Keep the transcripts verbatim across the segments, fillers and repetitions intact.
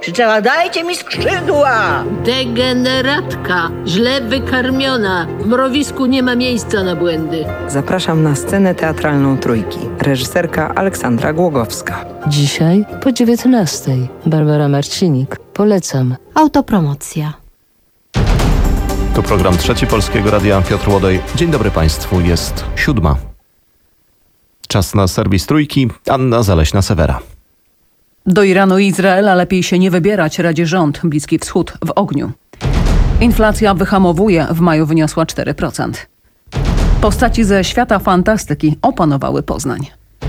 krzyczała: dajcie mi skrzydła! Degeneratka, źle wykarmiona. W mrowisku nie ma miejsca na błędy. Zapraszam na scenę teatralną Trójki. Reżyserka Aleksandra Głogowska. Dzisiaj po dziewiętnastej. Barbara Marcinik. Polecam. Autopromocja. To program Trzeci Polskiego Radia. Piotr Łodej. Dzień dobry Państwu. Jest siódma. Czas na serwis Trójki. Anna Zaleśna-Sewera. Do Iranu i Izraela lepiej się nie wybierać, radzi rząd. Bliski Wschód w ogniu. Inflacja wyhamowuje. W maju wyniosła cztery procent. Postaci ze świata fantastyki opanowały Poznań.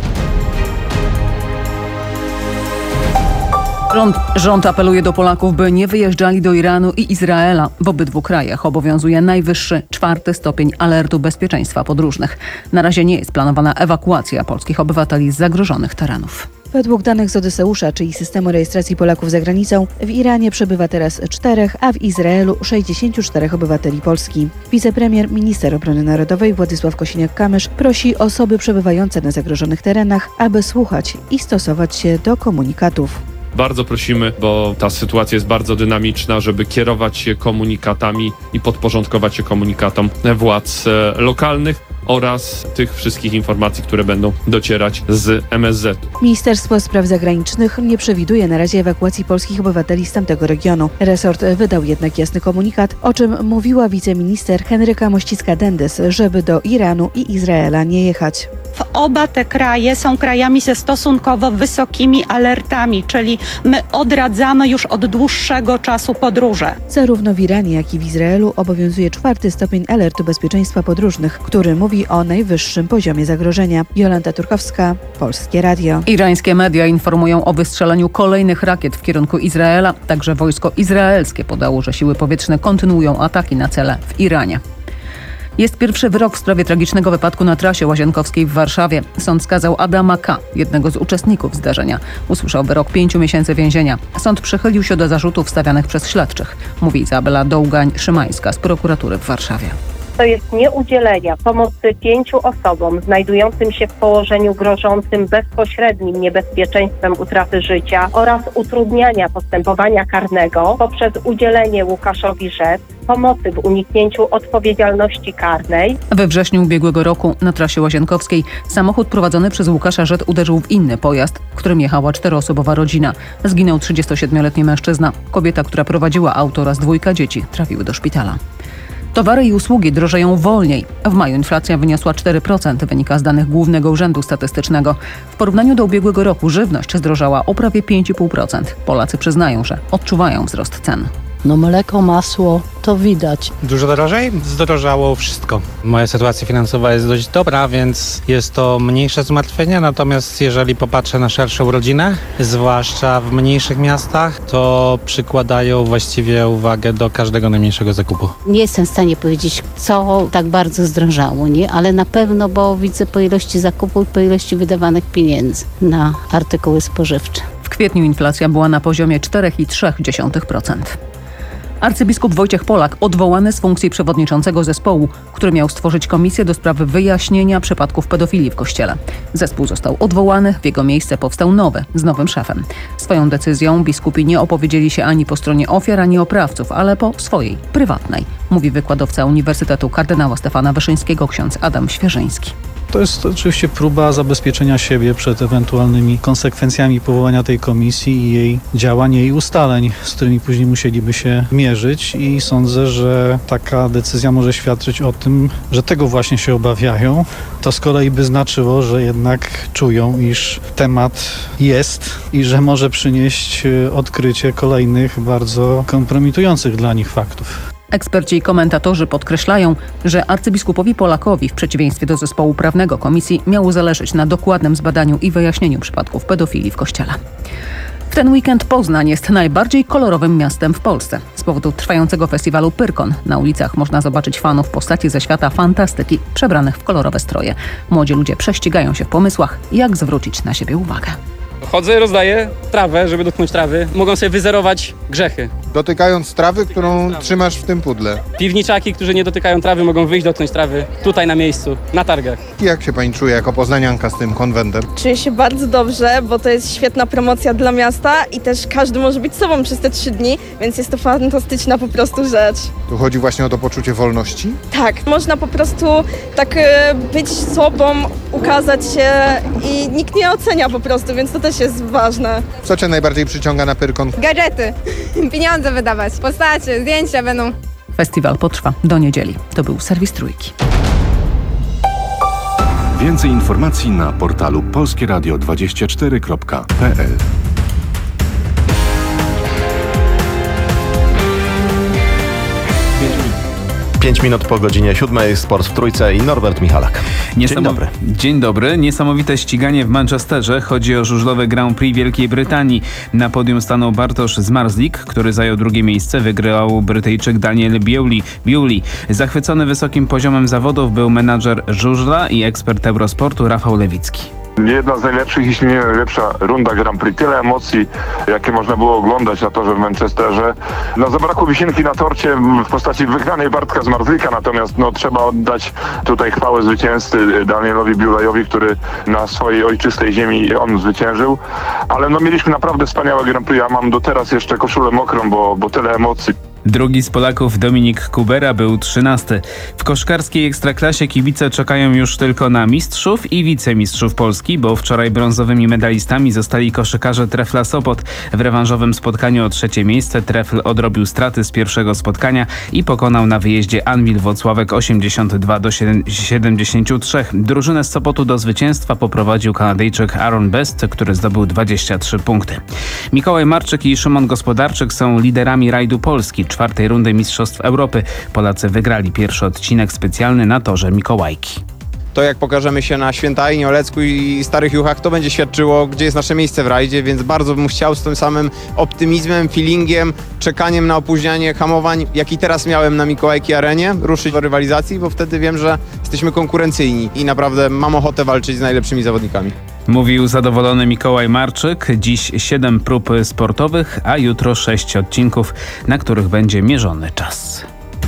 Rząd, rząd apeluje do Polaków, by nie wyjeżdżali do Iranu i Izraela. W obydwu krajach obowiązuje najwyższy, czwarty stopień alertu bezpieczeństwa podróżnych. Na razie nie jest planowana ewakuacja polskich obywateli z zagrożonych terenów. Według danych z Odysseusza, czyli systemu rejestracji Polaków za granicą, w Iranie przebywa teraz czterech, a w Izraelu sześćdziesięciu czterech obywateli Polski. Wicepremier, minister obrony narodowej Władysław Kosiniak-Kamysz prosi osoby przebywające na zagrożonych terenach, aby słuchać i stosować się do komunikatów. Bardzo prosimy, bo ta sytuacja jest bardzo dynamiczna, żeby kierować się komunikatami i podporządkować się komunikatom władz lokalnych oraz tych wszystkich informacji, które będą docierać z M S Z u. Ministerstwo Spraw Zagranicznych nie przewiduje na razie ewakuacji polskich obywateli z tamtego regionu. Resort wydał jednak jasny komunikat, o czym mówiła wiceminister Henryka Mościcka-Dendys, żeby do Iranu i Izraela nie jechać. W oba te kraje są krajami ze stosunkowo wysokimi alertami, czyli my odradzamy już od dłuższego czasu podróże. Zarówno w Iranie, jak i w Izraelu obowiązuje czwarty stopień alertu bezpieczeństwa podróżnych, który mówi o najwyższym poziomie zagrożenia. Jolanta Turkowska, Polskie Radio. Irańskie media informują o wystrzeleniu kolejnych rakiet w kierunku Izraela. Także wojsko izraelskie podało, że siły powietrzne kontynuują ataki na cele w Iranie. Jest pierwszy wyrok w sprawie tragicznego wypadku na trasie Łazienkowskiej w Warszawie. Sąd skazał Adama K., jednego z uczestników zdarzenia. Usłyszał wyrok pięciu miesięcy więzienia. Sąd przychylił się do zarzutów stawianych przez śledczych, mówi Izabela Dołgań-Szymańska z prokuratury w Warszawie. To jest nieudzielenia pomocy pięciu osobom znajdującym się w położeniu grożącym bezpośrednim niebezpieczeństwem utraty życia oraz utrudniania postępowania karnego poprzez udzielenie Łukaszowi Rzec pomocy w uniknięciu odpowiedzialności karnej. We wrześniu ubiegłego roku na trasie Łazienkowskiej samochód prowadzony przez Łukasza Rzec uderzył w inny pojazd, w którym jechała czteroosobowa rodzina. Zginął trzydziestosiedmioletni mężczyzna. Kobieta, która prowadziła auto oraz dwójka dzieci trafiły do szpitala. Towary i usługi drożeją wolniej. W maju inflacja wyniosła cztery procent, wynika z danych Głównego Urzędu Statystycznego. W porównaniu do ubiegłego roku żywność zdrożała o prawie pięć i pół procent. Polacy przyznają, że odczuwają wzrost cen. No mleko, masło, to widać. Dużo drożej? Zdrożało wszystko. Moja sytuacja finansowa jest dość dobra, więc jest to mniejsze zmartwienie, natomiast jeżeli popatrzę na szerszą rodzinę, zwłaszcza w mniejszych miastach, to przykładają właściwie uwagę do każdego najmniejszego zakupu. Nie jestem w stanie powiedzieć, co tak bardzo zdrożało, nie? Ale na pewno, bo widzę po ilości zakupów, po ilości wydawanych pieniędzy na artykuły spożywcze. W kwietniu inflacja była na poziomie cztery przecinek trzy procent. Arcybiskup Wojciech Polak odwołany z funkcji przewodniczącego zespołu, który miał stworzyć komisję do spraw wyjaśnienia przypadków pedofilii w Kościele. Zespół został odwołany, w jego miejsce powstał nowy, z nowym szefem. Swoją decyzją biskupi nie opowiedzieli się ani po stronie ofiar, ani oprawców, ale po swojej, prywatnej, mówi wykładowca Uniwersytetu Kardynała Stefana Wyszyńskiego ksiądz Adam Świeżyński. To jest oczywiście próba zabezpieczenia siebie przed ewentualnymi konsekwencjami powołania tej komisji i jej działań, jej ustaleń, z którymi później musieliby się mierzyć i sądzę, że taka decyzja może świadczyć o tym, że tego właśnie się obawiają. To z kolei by znaczyło, że jednak czują, iż temat jest i że może przynieść odkrycie kolejnych bardzo kompromitujących dla nich faktów. Eksperci i komentatorzy podkreślają, że arcybiskupowi Polakowi w przeciwieństwie do zespołu prawnego komisji miało zależeć na dokładnym zbadaniu i wyjaśnieniu przypadków pedofilii w Kościele. W ten weekend Poznań jest najbardziej kolorowym miastem w Polsce. Z powodu trwającego festiwalu Pyrkon na ulicach można zobaczyć fanów postaci ze świata fantastyki przebranych w kolorowe stroje. Młodzi ludzie prześcigają się w pomysłach, jak zwrócić na siebie uwagę. Chodzę, rozdaję trawę, żeby dotknąć trawy. Mogą sobie wyzerować grzechy. dotykając trawy, którą trzymasz w tym pudle. Piwniczaki, którzy nie dotykają trawy, mogą wyjść, dotknąć trawy tutaj na miejscu, na targach. Jak się pani czuje jako poznanianka z tym konwentem? Czuję się bardzo dobrze, bo to jest świetna promocja dla miasta i też każdy może być sobą przez te trzy dni, więc jest to fantastyczna po prostu rzecz. Tu chodzi właśnie o to poczucie wolności? Tak, można po prostu tak e, być sobą, ukazać się i nikt nie ocenia po prostu, więc to też jest ważne. Co cię najbardziej przyciąga na Pyrkon? Gadżety, pieniądze wydawać, postacie, zdjęcia będą. Festiwal potrwa do niedzieli. To był serwis Trójki. Więcej informacji na portalu polskie radio dwadzieścia cztery kropka p l. Pięć minut po godzinie siódmej, sport w Trójce i Norbert Michalak. Dzień Niesamow- dobry. Dzień dobry. Niesamowite ściganie w Manchesterze. Chodzi o żużlowe Grand Prix Wielkiej Brytanii. Na podium stanął Bartosz Zmarzlik, który zajął drugie miejsce. Wygrał Brytyjczyk Daniel Bewley. Bewley. Zachwycony wysokim poziomem zawodów był menadżer żużla i ekspert Eurosportu Rafał Lewicki. Jedna z najlepszych, jeśli nie najlepsza runda Grand Prix. Tyle emocji, jakie można było oglądać na torze w Manchesterze. No, zabrakło wisienki na torcie w postaci wygranej Bartka Zmarzlika, natomiast no, trzeba oddać tutaj chwałę zwycięzcy Danielowi Bewleyowi, który na swojej ojczystej ziemi on zwyciężył. Ale no, mieliśmy naprawdę wspaniałe Grand Prix. Ja mam do teraz jeszcze koszulę mokrą, bo, bo tyle emocji. Drugi z Polaków, Dominik Kubera, był trzynasty. W koszkarskiej Ekstraklasie kibice czekają już tylko na mistrzów i wicemistrzów Polski, bo wczoraj brązowymi medalistami zostali koszykarze Trefla Sopot. W rewanżowym spotkaniu o trzecie miejsce Trefl odrobił straty z pierwszego spotkania i pokonał na wyjeździe Anwil Włocławek osiemdziesiąt dwa do siedemdziesięciu trzech. Drużynę z Sopotu do zwycięstwa poprowadził Kanadyjczyk Aaron Best, który zdobył dwadzieścia trzy punkty. Mikołaj Marczyk i Szymon Gospodarczyk są liderami rajdu Polski czwartej rundy Mistrzostw Europy. Polacy wygrali pierwszy odcinek specjalny na torze Mikołajki. To jak pokażemy się na Świętajnie, Olecku i Starych Juchach, to będzie świadczyło, gdzie jest nasze miejsce w rajdzie, więc bardzo bym chciał z tym samym optymizmem, feelingiem, czekaniem na opóźnianie hamowań, jaki teraz miałem na Mikołajki Arenie, ruszyć do rywalizacji, bo wtedy wiem, że jesteśmy konkurencyjni i naprawdę mam ochotę walczyć z najlepszymi zawodnikami. Mówił zadowolony Mikołaj Marczyk. Dziś siedem prób sportowych, a jutro sześć odcinków, na których będzie mierzony czas.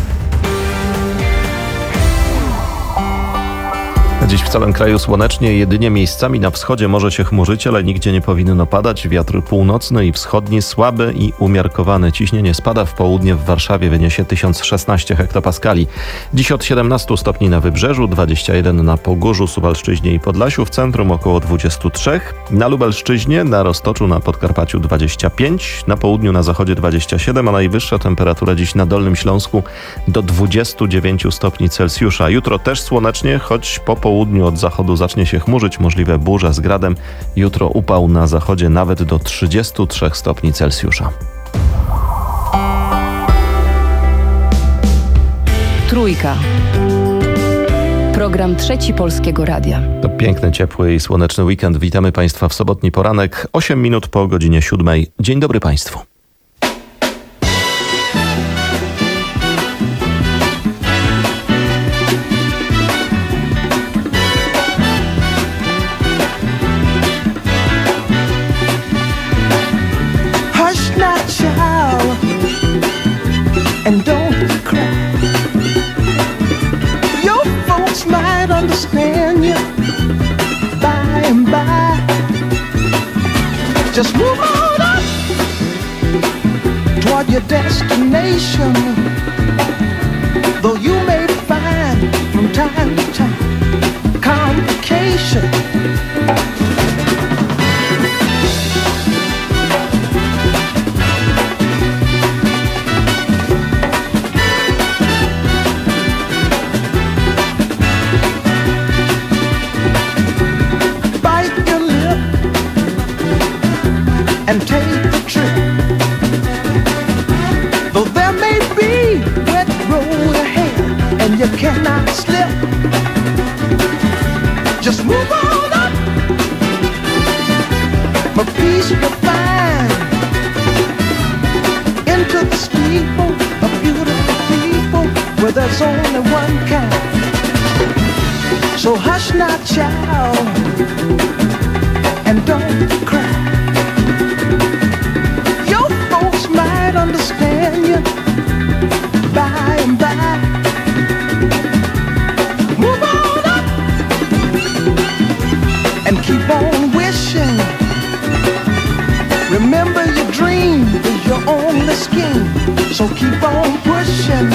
Dziś w całym kraju słonecznie, jedynie miejscami na wschodzie może się chmurzyć, ale nigdzie nie powinno padać. Wiatr północny i wschodni słaby i umiarkowany. Ciśnienie spada, w południe w Warszawie wyniesie tysiąc szesnaście hektopaskali. Dziś od siedemnastu stopni na Wybrzeżu, dwadzieścia jeden na Pogórzu, Suwalszczyźnie i Podlasiu, w centrum około dwadzieścia trzy, na Lubelszczyźnie, na Roztoczu, na Podkarpaciu dwadzieścia pięć, na południu, na zachodzie dwadzieścia siedem, a najwyższa temperatura dziś na Dolnym Śląsku do dwudziestu dziewięciu stopni Celsjusza. Jutro też słonecznie, choć po południu od zachodu zacznie się chmurzyć, możliwe burze z gradem. Jutro upał na zachodzie nawet do trzydziestu trzech stopni Celsjusza. Trójka. Program Trzeci Polskiego Radia. To piękny, ciepły i słoneczny weekend. Witamy Państwa w sobotni poranek, osiem minut po godzinie siódmej. Dzień dobry Państwu. And don't cry. Your folks might understand you by and by. Just move on up toward your destination. Though you may find from time to time complication. And take the trip. Though there may be wet road ahead and you cannot slip, just move on up. For peace you'll find into the steeple of beautiful people where there's only one kind. So hush now, child, and don't cry. Understand your only scheme, so keep on pushing.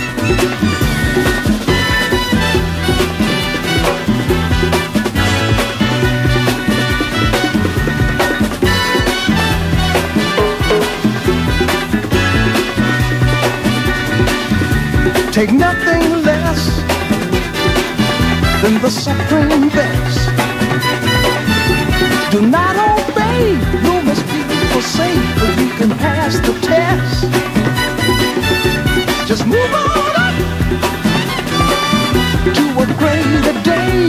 Take nothing less than the supreme best. Do not obey, you must be forsake, but you can pass the test. Just move on up to a greater day.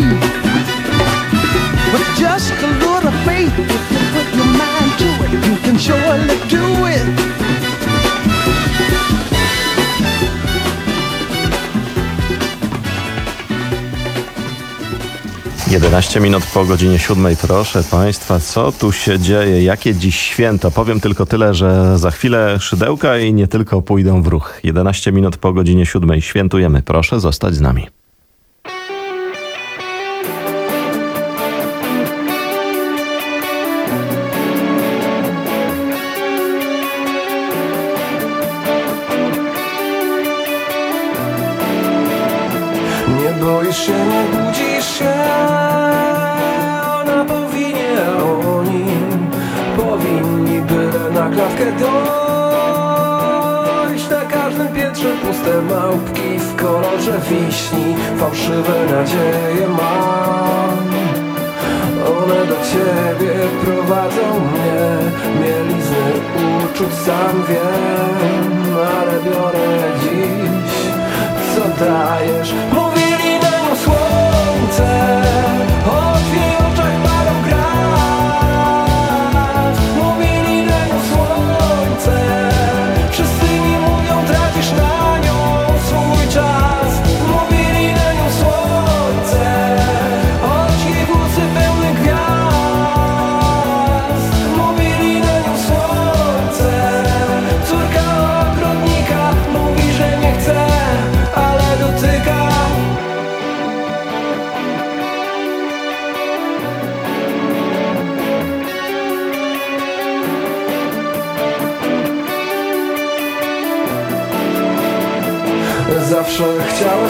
With just a little faith, if you put your mind to it, you can surely do it. jedenaście minut po godzinie siódmej. Proszę Państwa, co tu się dzieje? Jakie dziś święto? Powiem tylko tyle, że za chwilę szydełka i nie tylko pójdą w ruch. jedenaście minut po godzinie siódmej. Świętujemy. Proszę zostać z nami. Nie boisz się, nie budzisz się. Ona powinien, oni powinni byle na klatkę dojść. Na każdym piętrze puste małpki w kolorze wiśni, fałszywe nadzieje mam. One do ciebie prowadzą mnie, mielizny uczuć sam wiem, ale biorę dziś, co dajesz. Mówili nam słońce, o twych oczach parą grat. Mówili nam słońce, wszyscy mi mówią, tracisz na nią swój czas. Mówili nam słońce, choć jej włosy pełne gwiazd. Mówili nam słońce, córka ogrodnika mówi, że nie chce, ale dotyka. Zawsze chciałaś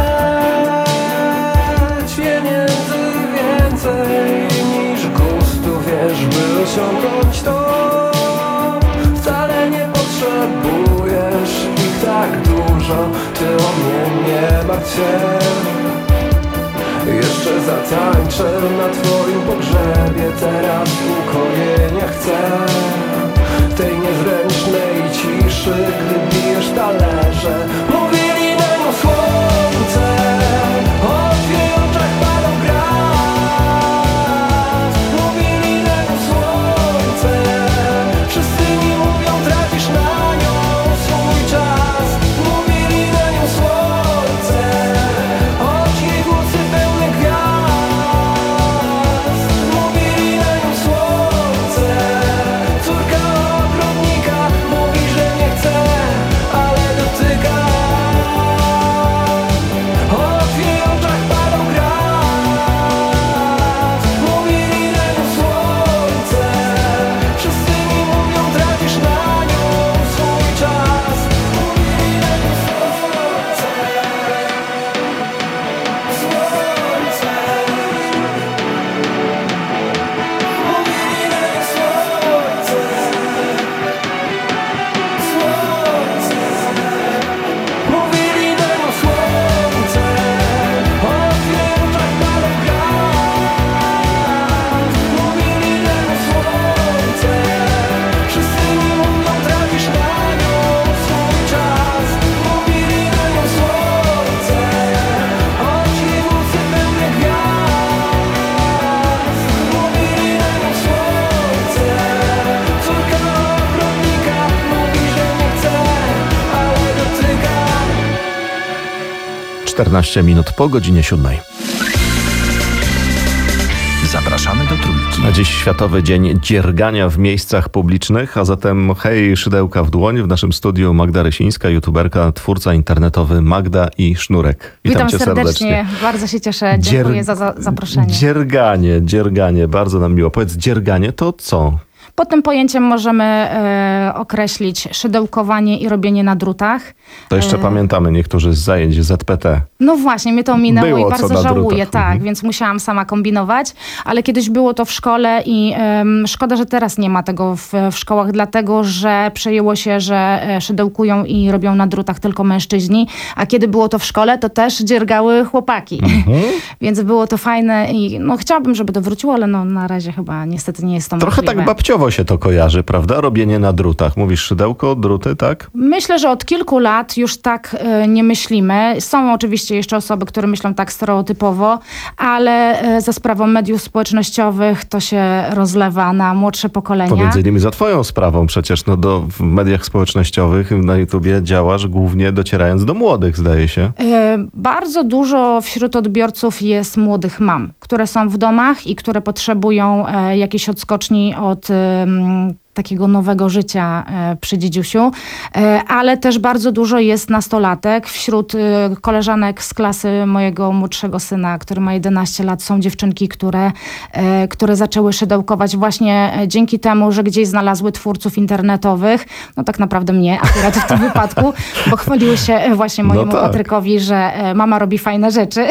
mieć pieniędzy więcej niż gustu, wiesz, by osiągnąć to. Wcale nie potrzebujesz ich tak dużo, ty o mnie nie martw się. Jeszcze zatańczę na twoim pogrzebie, teraz ukojenia chcę tej niezręcznej ciszy, gdy bijesz talerze. Mówili nam słońce, o twych oczach parą grat. Mówili nam słońce, wszyscy mi mówią, tracisz na nią swój czas. Mówili nam słońce, choć jej włosy pełne gwiazd. Mówili nam słońce, córka ogrodnika mówi, że nie chce, ale dotyka. O twych oczach parą grat. Mówili nam słońce, wszyscy mi mówią, tracisz na nią swój czas. Mówili nam słońce, słońce. Mówili nam słońce, słońce. Mówili nam słońce, o twych oczach parą grat. Mówili nam słońce, wszyscy mi mówią, tracisz na nią swój czas. Mówili nam słońce, choć jej włosy pełne gwiazd. Mówili nam słońce, córka ogrodnika mówi, że nie chce, ale dotyka. czternaście minut po godzinie siódmej. Zapraszamy do Trójki. A dziś Światowy Dzień Dziergania w miejscach publicznych, a zatem hej, szydełka w dłoń. W naszym studiu Magda Rysińska, youtuberka, twórca internetowy Magda i Sznurek. Witam cię serdecznie. Bardzo się cieszę. Dziękuję Dzier- za, za zaproszenie. Dzierganie, dzierganie, bardzo nam miło. Powiedz, dzierganie to co? Pod tym pojęciem możemy e, określić szydełkowanie i robienie na drutach. To jeszcze E, pamiętamy niektórzy z zajęć Z P T. No właśnie, mnie to minęło Było i co bardzo na żałuję, drutach. tak, Mhm. więc musiałam sama kombinować, ale kiedyś było to w szkole i em, szkoda, że teraz nie ma tego w, w szkołach, dlatego, że przejęło się, że e, szydełkują i robią na drutach tylko mężczyźni, a kiedy było to w szkole, to też dziergały chłopaki. Mhm. Więc było to fajne i no chciałabym, żeby to wróciło, ale no na razie chyba niestety nie jest to Trochę możliwe. tak babciowo się to kojarzy, prawda? Robienie na drutach. Mówisz szydełko, druty, tak? Myślę, że od kilku lat już tak e, nie myślimy. Są oczywiście jeszcze osoby, które myślą tak stereotypowo, ale e, za sprawą mediów społecznościowych to się rozlewa na młodsze pokolenia. Pomiędzy innymi za twoją sprawą przecież, no do, w mediach społecznościowych na YouTubie działasz głównie docierając do młodych, zdaje się. E, Bardzo dużo wśród odbiorców jest młodych mam, które są w domach i które potrzebują e, jakiejś odskoczni od em, takiego nowego życia e, przy dziedziusiu, e, ale też bardzo dużo jest nastolatek. Wśród e, koleżanek z klasy mojego młodszego syna, który ma jedenaście lat, są dziewczynki, które, e, które zaczęły szydełkować właśnie e, dzięki temu, że gdzieś znalazły twórców internetowych. No tak naprawdę mnie akurat w tym wypadku, bo chwaliły się e, właśnie No mojemu tak. Patrykowi, że e, mama robi fajne rzeczy.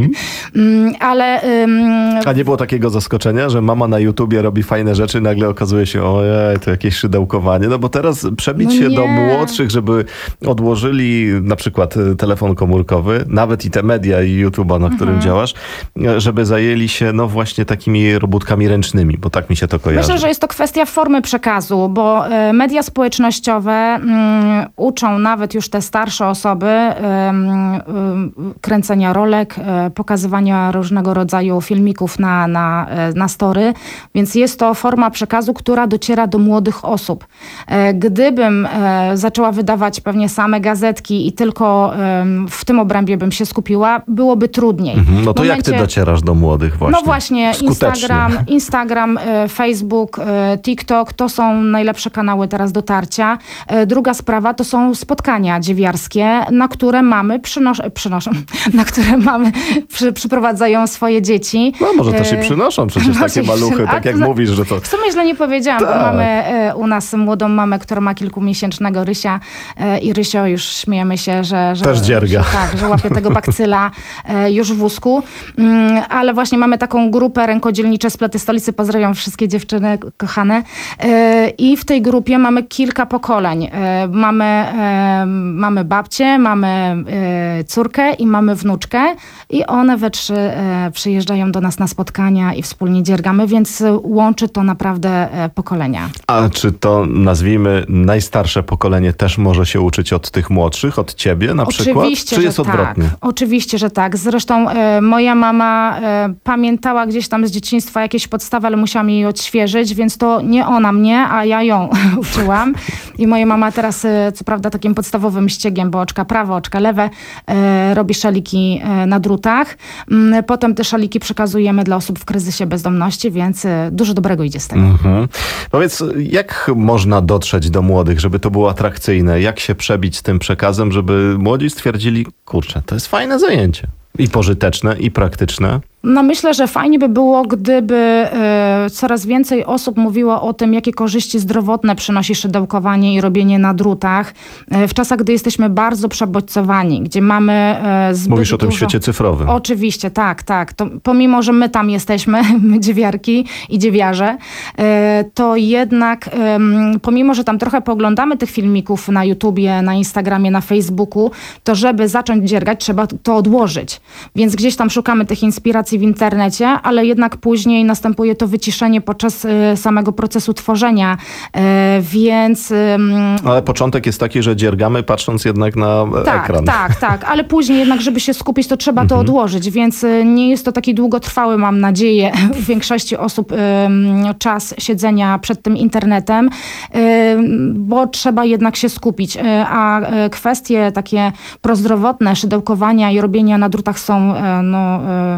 Mm, ale ym, A nie było takiego zaskoczenia, że mama na YouTubie robi fajne rzeczy, nagle okazuje się, ojej, to jakieś szydełkowanie. No bo teraz przebić No się nie. do młodszych, żeby odłożyli na przykład y, telefon komórkowy, nawet i te media i YouTube'a, na którym Mhm. działasz, y, żeby zajęli się no właśnie takimi robótkami ręcznymi, bo tak mi się to kojarzy. myślę, że jest to kwestia formy przekazu, bo e, media społecznościowe mm, uczą nawet już te starsze osoby em, em, kręcenia rolek, e, pokazywania różnego rodzaju filmików na, na, e, na story, więc jest to forma przekazu, która dociera do młodych osób. E, Gdybym e, zaczęła wydawać pewnie same gazetki i tylko em, w tym obrębie bym się skupiła, byłoby trudniej. Mhm. No to W jak ty momencie- docierasz do młodych właśnie? No właśnie, Skutecznie. Instagram, Instagram, e, Facebook, e, TikTok to są najlepsze kanały teraz dotarcia. E, Druga sprawa to są spotkania dziewiarskie, na które mamy przynosz- przynoszą, na które mamy przy, przyprowadzają swoje dzieci. No może też i E, przynoszą przecież może takie i maluchy, przy- tak a jak to- mówisz, że to... W sumie źle nie powiedziałam, bo Tak. mamy e, u nas młodą mamę, która ma kilkumiesięcznego Rysia e, i Rysio już śmiejemy się, że... że Też dzierga. Że, tak, że łapie tego bakcyla e, już w wózku. Mm, ale właśnie mamy taką grupę Rękodzielnicze Splety Stolicy. Pozdrawiam wszystkie dziewczyny kochane. E, I w tej grupie mamy kilka pokoleń. E, mamy, e, mamy babcię, mamy e, córkę i mamy wnuczkę i one we trzy e, przyjeżdżają do nas na spotkania i wspólnie dziergamy, więc łączy to naprawdę e, pokolenia. A czy to, nazwijmy, najstarsze pokolenie też może się uczyć od tych młodszych, od ciebie na przykład? Oczywiście, Czy że jest odwrotnie? tak. Oczywiście, że tak. Zresztą e, moja mama e, pamiętała gdzieś tam z dzieciństwa jakieś podstawy, ale musiałam jej odświeżyć, więc to nie ona mnie, a ja ją uczyłam. I moja mama teraz, e, co prawda takim podstawowym ściegiem, bo oczka prawe, oczka lewe, e, robi szaliki e, na drutach. Mm, Potem te szaliki przekazujemy dla osób w kryzysie bezdomności, więc e, dużo dobrego idzie z tego. Mhm. Powiedz, jak można dotrzeć do młodych, żeby to było atrakcyjne? Jak się przebić z tym przekazem, żeby młodzi stwierdzili, kurczę, to jest fajne zajęcie. I pożyteczne, i praktyczne. No myślę, że fajnie by było, gdyby e, coraz więcej osób mówiło o tym, jakie korzyści zdrowotne przynosi szydełkowanie i robienie na drutach. E, w czasach, gdy jesteśmy bardzo przebodźcowani, gdzie mamy e, zbyt Mówisz o tym dużo... świecie cyfrowym. Oczywiście, tak, tak. To, pomimo, że my tam jesteśmy, my dziewiarki i dziewiarze, e, to jednak em, pomimo, że tam trochę pooglądamy tych filmików na YouTubie, na Instagramie, na Facebooku, to żeby zacząć dziergać, trzeba to odłożyć. Więc gdzieś tam szukamy tych inspiracji w internecie, ale jednak później następuje to wyciszenie podczas y, samego procesu tworzenia, y, więc... Y, Ale początek jest taki, że dziergamy patrząc jednak na e, tak, ekran. tak, tak, ale później jednak, żeby się skupić, to trzeba to Mhm. odłożyć, więc y, nie jest to taki długotrwały, mam nadzieję, w większości osób y, czas siedzenia przed tym internetem, y, bo trzeba jednak się skupić, y, a y, kwestie takie prozdrowotne, szydełkowania i robienia na drutach są y, no, y,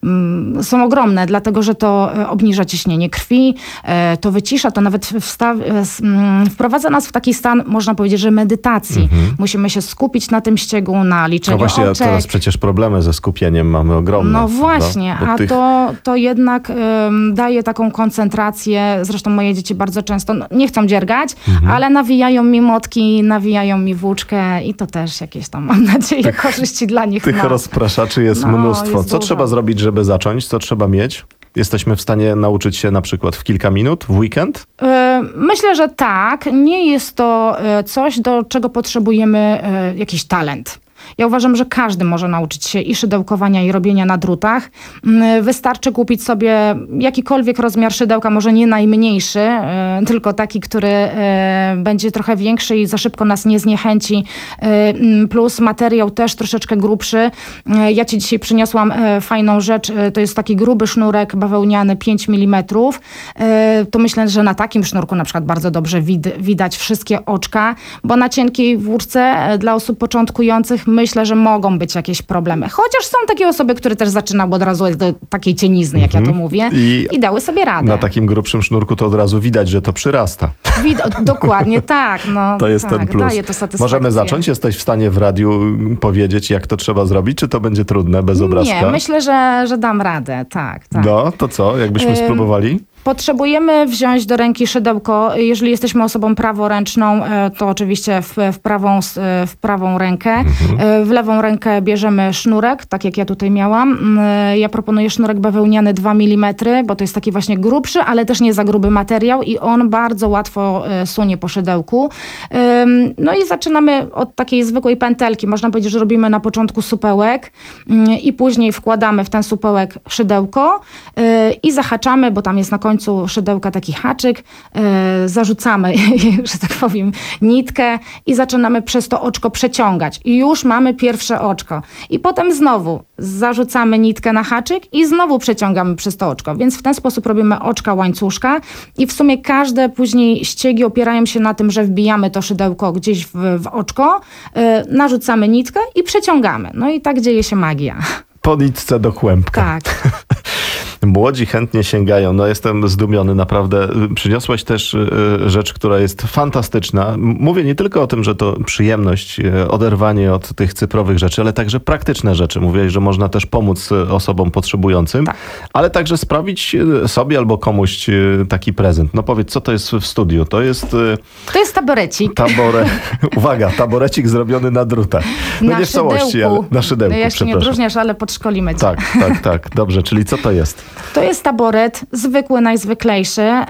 mm, są ogromne, dlatego że to e, obniża ciśnienie krwi, e, to wycisza, to nawet wsta- s- mm, wprowadza nas w taki stan, można powiedzieć, że medytacji. Mhm. Musimy się skupić na tym ściegu, na liczeniu No właśnie, a oczek. teraz przecież problemy ze skupieniem mamy ogromne. No właśnie, prawda? Bo a tych- to, to jednak ym, daje taką koncentrację. Zresztą moje dzieci bardzo często no, nie chcą dziergać, Mhm. ale nawijają mi motki, nawijają mi włóczkę i to też jakieś tam, mam nadzieję, korzyści dla nich Tych ma. rozpraszaczy jest No, mnóstwo. jest Co dużo. trzeba zrobić, żeby zacząć? Co trzeba mieć? Jesteśmy w stanie nauczyć się na przykład w kilka minut, w weekend? Y, Myślę, że tak. Nie jest to y, coś, do czego potrzebujemy y, jakiś talent. Ja uważam, że każdy może nauczyć się i szydełkowania, i robienia na drutach. Mm, Wystarczy kupić sobie jakikolwiek rozmiar szydełka, może nie najmniejszy, y, tylko taki, który y, będzie trochę większy i za szybko nas nie zniechęci. Y, mm, plus materiał też troszeczkę grubszy. Y, ja ci dzisiaj przyniosłam y, fajną rzecz. Y, to jest taki gruby sznurek bawełniany pięć milimetrów. Y, to myślę, że na takim sznurku na przykład bardzo dobrze wid- widać wszystkie oczka, bo na cienkiej włóczce y, dla osób początkujących myślę, że mogą być jakieś problemy. Chociaż są takie osoby, które też zaczynały od razu do takiej cienizny, jak ja to mówię, I i dały sobie radę. na takim grubszym sznurku to od razu widać, że to przyrasta. Wid- dokładnie tak. No, To jest tak, ten plus. daje to satysfakcję. Możemy zacząć? Jesteś w stanie w radiu powiedzieć, jak to trzeba zrobić? Czy to będzie trudne, bez obrazka? Nie, myślę, że, że dam radę, tak. tak. No, to co? Jakbyśmy Ym, spróbowali? Potrzebujemy wziąć do ręki szydełko. Jeżeli jesteśmy osobą praworęczną, e, to oczywiście w, w, prawą, s- e, w prawą rękę. E, W lewą rękę bierzemy sznurek, tak jak ja tutaj miałam. E, Ja proponuję sznurek bawełniany dwa milimetry, bo to jest taki właśnie grubszy, ale też nie za gruby materiał i on bardzo łatwo e, sunie po szydełku. Ym, No i zaczynamy od takiej zwykłej pętelki. Można powiedzieć, że robimy na początku supełek mm, i później wkładamy w ten supełek szydełko y, i zahaczamy, bo tam jest na końcu szydełka taki haczyk, y, zarzucamy, że tak powiem, nitkę i zaczynamy przez to oczko przeciągać. I już mamy pierwsze oczko. I potem znowu zarzucamy nitkę na haczyk i znowu przeciągamy przez to oczko. Więc w ten sposób robimy oczka łańcuszka i w sumie każde później ściegi opierają się na tym, że wbijamy to szydełko gdzieś w, w oczko, y, narzucamy nitkę i przeciągamy. No i tak dzieje się magia. Po nitce do kłębka. Tak. Młodzi chętnie sięgają. No jestem zdumiony, naprawdę. Przyniosłaś też y, rzecz, która jest fantastyczna. M- Mówię nie tylko o tym, że to przyjemność, y, oderwanie od tych cyfrowych rzeczy, ale także praktyczne rzeczy. Mówiłeś, że można też pomóc y, osobom potrzebującym, ale także sprawić y, sobie albo komuś y, taki prezent. No powiedz, co to jest w studiu? To jest y, To jest taborecik. tabore... Uwaga, taborecik zrobiony na drutach. No Na nie w całości, ale szydełku. na szydełku, No ja jeszcze nie przepraszam. odróżniasz, ale podszkolimy cię. Tak, tak, tak. Dobrze, czyli co to jest? To jest taboret, zwykły, najzwyklejszy, em,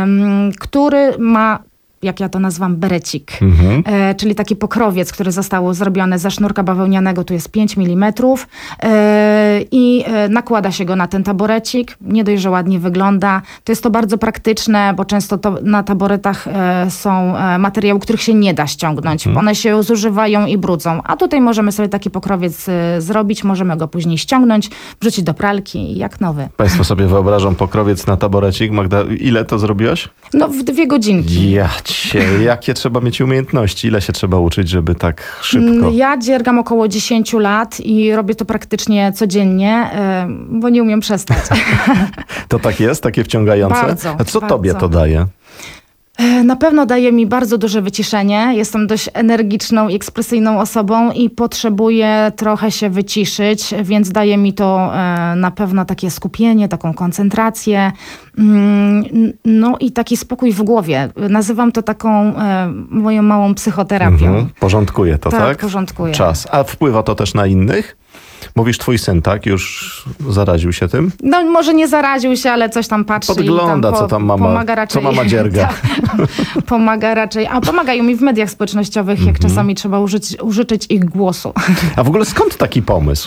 który ma, jak ja to nazywam, berecik. Mhm. E, czyli taki pokrowiec, który został zrobiony ze sznurka bawełnianego, tu jest pięć milimetrów e, i e, nakłada się go na ten taborecik. Nie dość, że ładnie wygląda. To jest to bardzo praktyczne, bo często to na taboretach e, są e, materiały, których się nie da ściągnąć. Mhm. One się zużywają i brudzą. A tutaj możemy sobie taki pokrowiec e, zrobić, możemy go później ściągnąć, wrzucić do pralki i jak nowy. Państwo sobie wyobrażą pokrowiec na taborecik. Magda, ile to zrobiłaś? No w dwie godzinki. Ja cię, jakie trzeba mieć umiejętności? Ile się trzeba uczyć, żeby tak szybko? Mm, Ja dziergam około dziesięć lat i robię to praktycznie codziennie, e, bo nie umiem przestać. To tak jest? Takie wciągające? Bardzo, A co bardzo. tobie to daje? E, Na pewno daje mi bardzo duże wyciszenie. Jestem dość energiczną i ekspresyjną osobą i potrzebuję trochę się wyciszyć, więc daje mi to e, na pewno takie skupienie, taką koncentrację, mm, n- no i taki spokój w głowie. Nazywam to taką e, moją małą psychoterapią. Mhm. Porządkuje to, Tak, tak? porządkuje. Czas. A wpływa to też na innych? Mówisz, twój syn, tak? Już zaraził się tym? No może nie zaraził się, ale coś tam patrzy Podgląda, i tam co tam mama- pomaga raczej. co mama dzierga. Tak. Pomaga raczej, a pomagają mi w mediach społecznościowych, jak Mhm. czasami trzeba użyć, użyczyć ich głosu. A w ogóle skąd taki pomysł?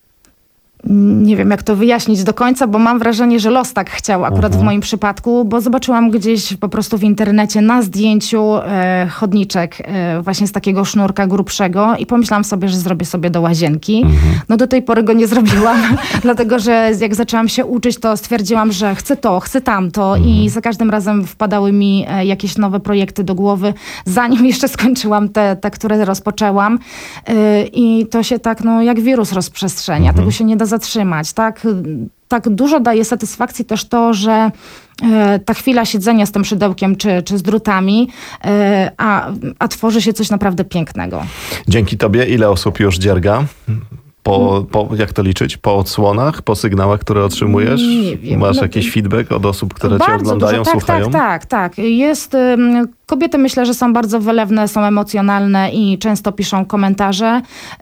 Nie wiem, jak to wyjaśnić do końca, bo mam wrażenie, że los tak chciał akurat Mhm. w moim przypadku, bo zobaczyłam gdzieś po prostu w internecie na zdjęciu e, chodniczek e, właśnie z takiego sznurka grubszego i pomyślałam sobie, że zrobię sobie do łazienki. No do tej pory go nie zrobiłam, dlatego że jak zaczęłam się uczyć, to stwierdziłam, że chcę to, chcę tamto i za każdym razem wpadały mi e, jakieś nowe projekty do głowy, zanim jeszcze skończyłam te, te które rozpoczęłam. E, I to się tak, no jak wirus rozprzestrzenia. Tego się nie da zatrzymać, tak? tak dużo daje satysfakcji też to, że e, ta chwila siedzenia z tym szydełkiem czy, czy z drutami, e, a, a tworzy się coś naprawdę pięknego. Dzięki tobie ile osób już dzierga? Po, po, jak to liczyć? Po odsłonach, po sygnałach, które otrzymujesz? Nie wiem. Masz No, jakiś feedback od osób, które cię bardzo oglądają, dużo. Tak, słuchają? Tak, tak, tak. Jest, ym, kobiety myślę, że są bardzo wylewne, są emocjonalne i często piszą komentarze.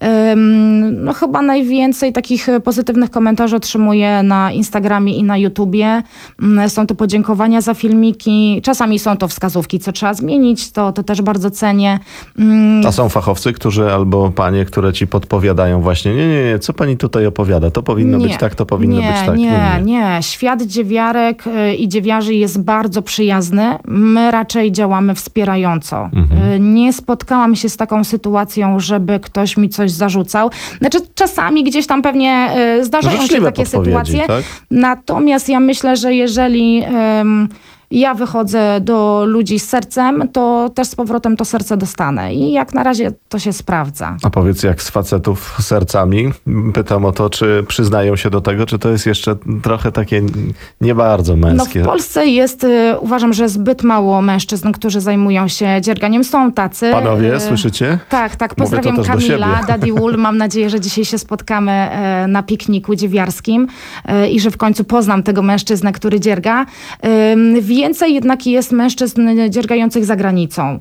Ym, no chyba najwięcej takich pozytywnych komentarzy otrzymuję na Instagramie i na YouTubie. Ym, są to podziękowania za filmiki. Czasami są to wskazówki, co trzeba zmienić. To, to też bardzo cenię. Ym, A są fachowcy, którzy albo panie, które ci podpowiadają właśnie, nie, nie, nie, co pani tutaj opowiada? To powinno Nie, być tak, to powinno nie, być tak. Nie, nie, nie. Świat dziewiarek y, i dziewiarzy jest bardzo przyjazny. My raczej działamy wspierająco. Mhm. Y, Nie spotkałam się z taką sytuacją, żeby ktoś mi coś zarzucał. Znaczy czasami gdzieś tam pewnie y, zdarzają się Życzliwe takie podpowiedzi, sytuacje. tak? Natomiast ja myślę, że jeżeli ym, ja wychodzę do ludzi z sercem, to też z powrotem to serce dostanę. I jak na razie to się sprawdza. A powiedz, jak z facetów sercami? Pytam o to, czy przyznają się do tego, czy to jest jeszcze trochę takie nie bardzo męskie? No w Polsce jest, y, uważam, że zbyt mało mężczyzn, którzy zajmują się dzierganiem. Są tacy. Panowie, y, słyszycie? Tak, tak. Mówię to Pozdrawiam też do Kamila, siebie. Daddy Wool. Mam nadzieję, że dzisiaj się spotkamy e, na pikniku dziewiarskim e, i że w końcu poznam tego mężczyznę, który dzierga. E, więcej jednak jest mężczyzn dziergających za granicą. E,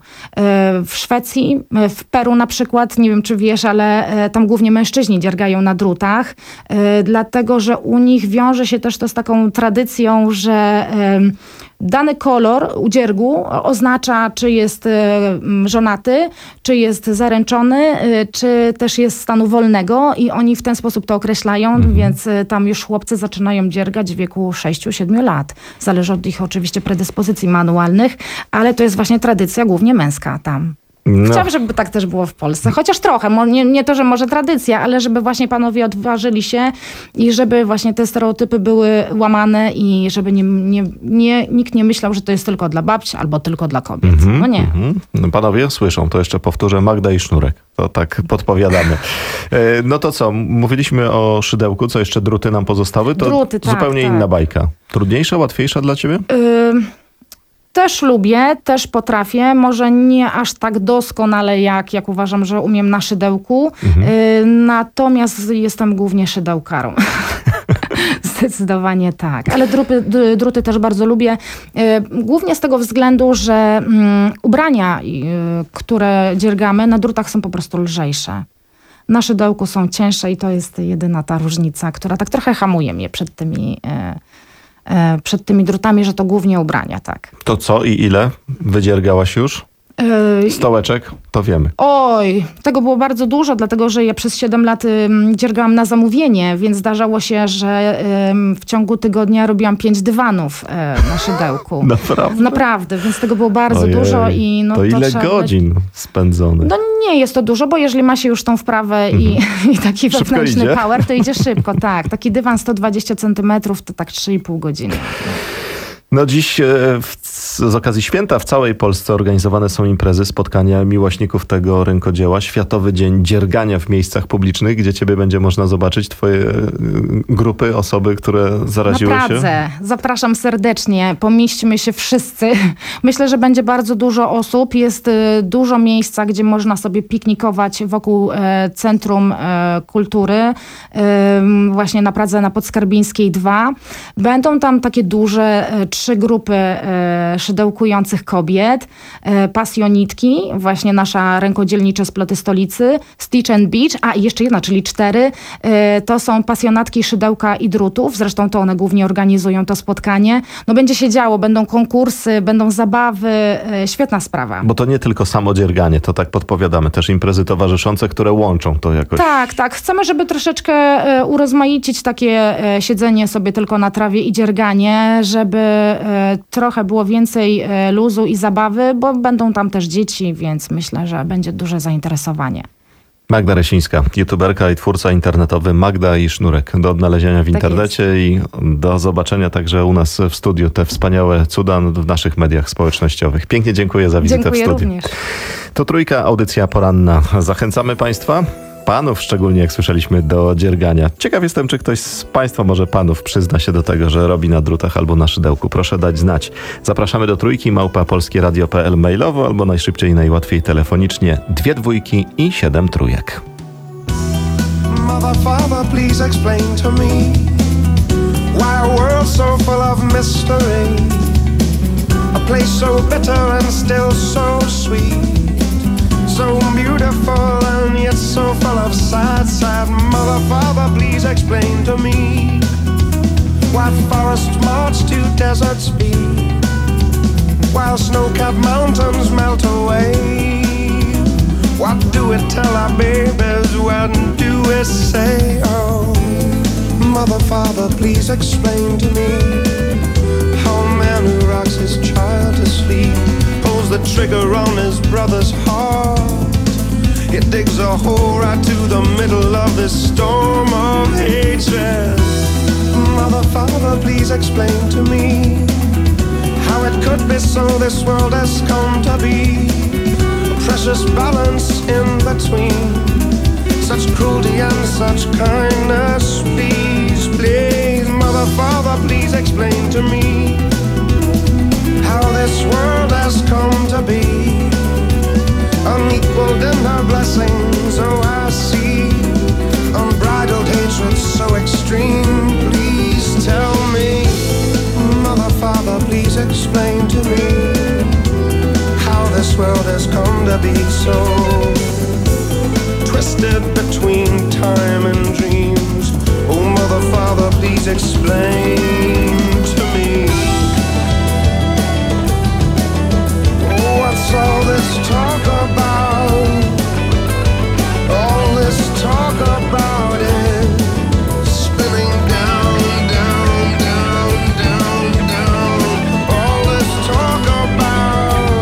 w Szwecji, e, w Peru na przykład, nie wiem czy wiesz, ale e, tam głównie mężczyźni dziergają na drutach, e, dlatego, że u nich wiąże się też to z taką tradycją, że e, dany kolor udziergu oznacza, czy jest e, żonaty, czy jest zaręczony, e, czy też jest stanu wolnego i oni w ten sposób to określają, Mhm. więc e, tam już chłopcy zaczynają dziergać w wieku sześciu siedmiu lat. Zależy od ich oczywiście predyspozycji manualnych, ale to jest właśnie tradycja głównie męska tam. No. Chciałabym, żeby tak też było w Polsce. Chociaż trochę. Mo- Nie, nie to, że może tradycja, ale żeby właśnie panowie odważyli się i żeby właśnie te stereotypy były łamane i żeby nie, nie, nie, nikt nie myślał, że to jest tylko dla babci albo tylko dla kobiet. Mhm, No nie. mhm. No, panowie słyszą, to jeszcze powtórzę, Magda i Sznurek. To tak podpowiadamy. E, No to co, mówiliśmy o szydełku, co jeszcze druty nam pozostały? To Druty, tak, zupełnie tak. inna bajka. Trudniejsza, łatwiejsza dla ciebie? Ym, Też lubię, też potrafię, może nie aż tak doskonale jak, jak uważam, że umiem na szydełku, Mhm. y, natomiast jestem głównie szydełkarą. Zdecydowanie tak, ale druty, d- druty też bardzo lubię, y, głównie z tego względu, że mm, ubrania, y, które dziergamy na drutach są po prostu lżejsze. Na szydełku są cięższe i to jest jedyna ta różnica, która tak trochę hamuje mnie przed tymi y, przed tymi drutami, że to głównie ubrania, tak. To co i ile wydziergałaś już? Yy, Stołeczek? To wiemy. Oj, tego było bardzo dużo, dlatego że ja przez siedem lat ym, dziergałam na zamówienie, więc zdarzało się, że ym, w ciągu tygodnia robiłam pięć dywanów y, na szydełku. Naprawdę? Naprawdę, więc tego było bardzo Ojej, dużo. I no, to ile trzeba- godzin spędzone? No nie jest to dużo, bo jeżeli ma się już tą wprawę i, i taki Szybko wewnętrzny idzie. power, to idzie szybko, tak. Taki dywan sto dwadzieścia centymetrów to tak trzy i pół godziny. No dziś e, w, z okazji święta w całej Polsce organizowane są imprezy, spotkania miłośników tego rękodzieła. Światowy Dzień Dziergania w miejscach publicznych, gdzie ciebie będzie można zobaczyć, twoje e, grupy, osoby, które zaraziły Na się. Pradze. Zapraszam serdecznie. Pomieśćmy się wszyscy. Myślę, że będzie bardzo dużo osób. Jest y, dużo miejsca, gdzie można sobie piknikować wokół e, Centrum e, Kultury. Ym, właśnie na Pradze na Podskarbińskiej dwa. Będą tam takie duże e, trzy grupy e, szydełkujących kobiet. E, pasjonitki, właśnie nasza rękodzielnicza sploty stolicy. Stitch and Beach, a i jeszcze jedna, czyli cztery. E, to są pasjonatki szydełka i drutów. Zresztą to one głównie organizują to spotkanie. No będzie się działo, będą konkursy, będą zabawy. E, świetna sprawa. Bo to nie tylko samo dzierganie, to tak podpowiadamy. Też imprezy towarzyszące, które łączą to jakoś. Tak, tak. Chcemy, żeby troszeczkę e, urozmaicić takie e, siedzenie sobie tylko na trawie i dzierganie, żeby e, trochę było więcej e, luzu i zabawy, bo będą tam też dzieci, więc myślę, że będzie duże zainteresowanie. Magda Resińska, youtuberka i twórca internetowy Magda i Sznurek. Do odnalezienia w Tak internecie i do zobaczenia także u nas w studiu. Te wspaniałe cuda w naszych mediach społecznościowych. Pięknie dziękuję za wizytę Dziękuję w studiu. również. To Trójka, audycja poranna. Zachęcamy Państwa panów, szczególnie jak słyszeliśmy, do dziergania. Ciekaw jestem, czy ktoś z Państwa, może panów, przyzna się do tego, że robi na drutach albo na szydełku. Proszę dać znać. Zapraszamy do trójki, małpa polskieradio kropka p l mailowo albo najszybciej i najłatwiej telefonicznie. Dwie dwójki i siedem trójek. Mother, father, please explain to me why a world so full of mystery, a place so bitter and still so sweet, so beautiful and yet so full of sad, sad. Mother, father, please explain to me why forests march to deserts speed, while snow-capped mountains melt away. What do we tell our babies? What do we say? Oh, mother, father, please explain to me how a man who rocks his child to sleep pulls the trigger on his brother's heart. It digs a hole right to the middle of this storm of hatred. Mother, father, please explain to me how it could be so this world has come to be. Precious balance in between such cruelty and such kindness. Please, please, mother, father, please explain to me how this world has come to be. Unequaled in her blessings, oh I see unbridled hatred so extreme. Please tell me, mother, father, please explain to me this world has come to be so twisted between time and dreams. Oh, mother, father, please explain to me. Oh, what's all this talk about? All this talk about is spinning down, down, down, down, down. All this talk about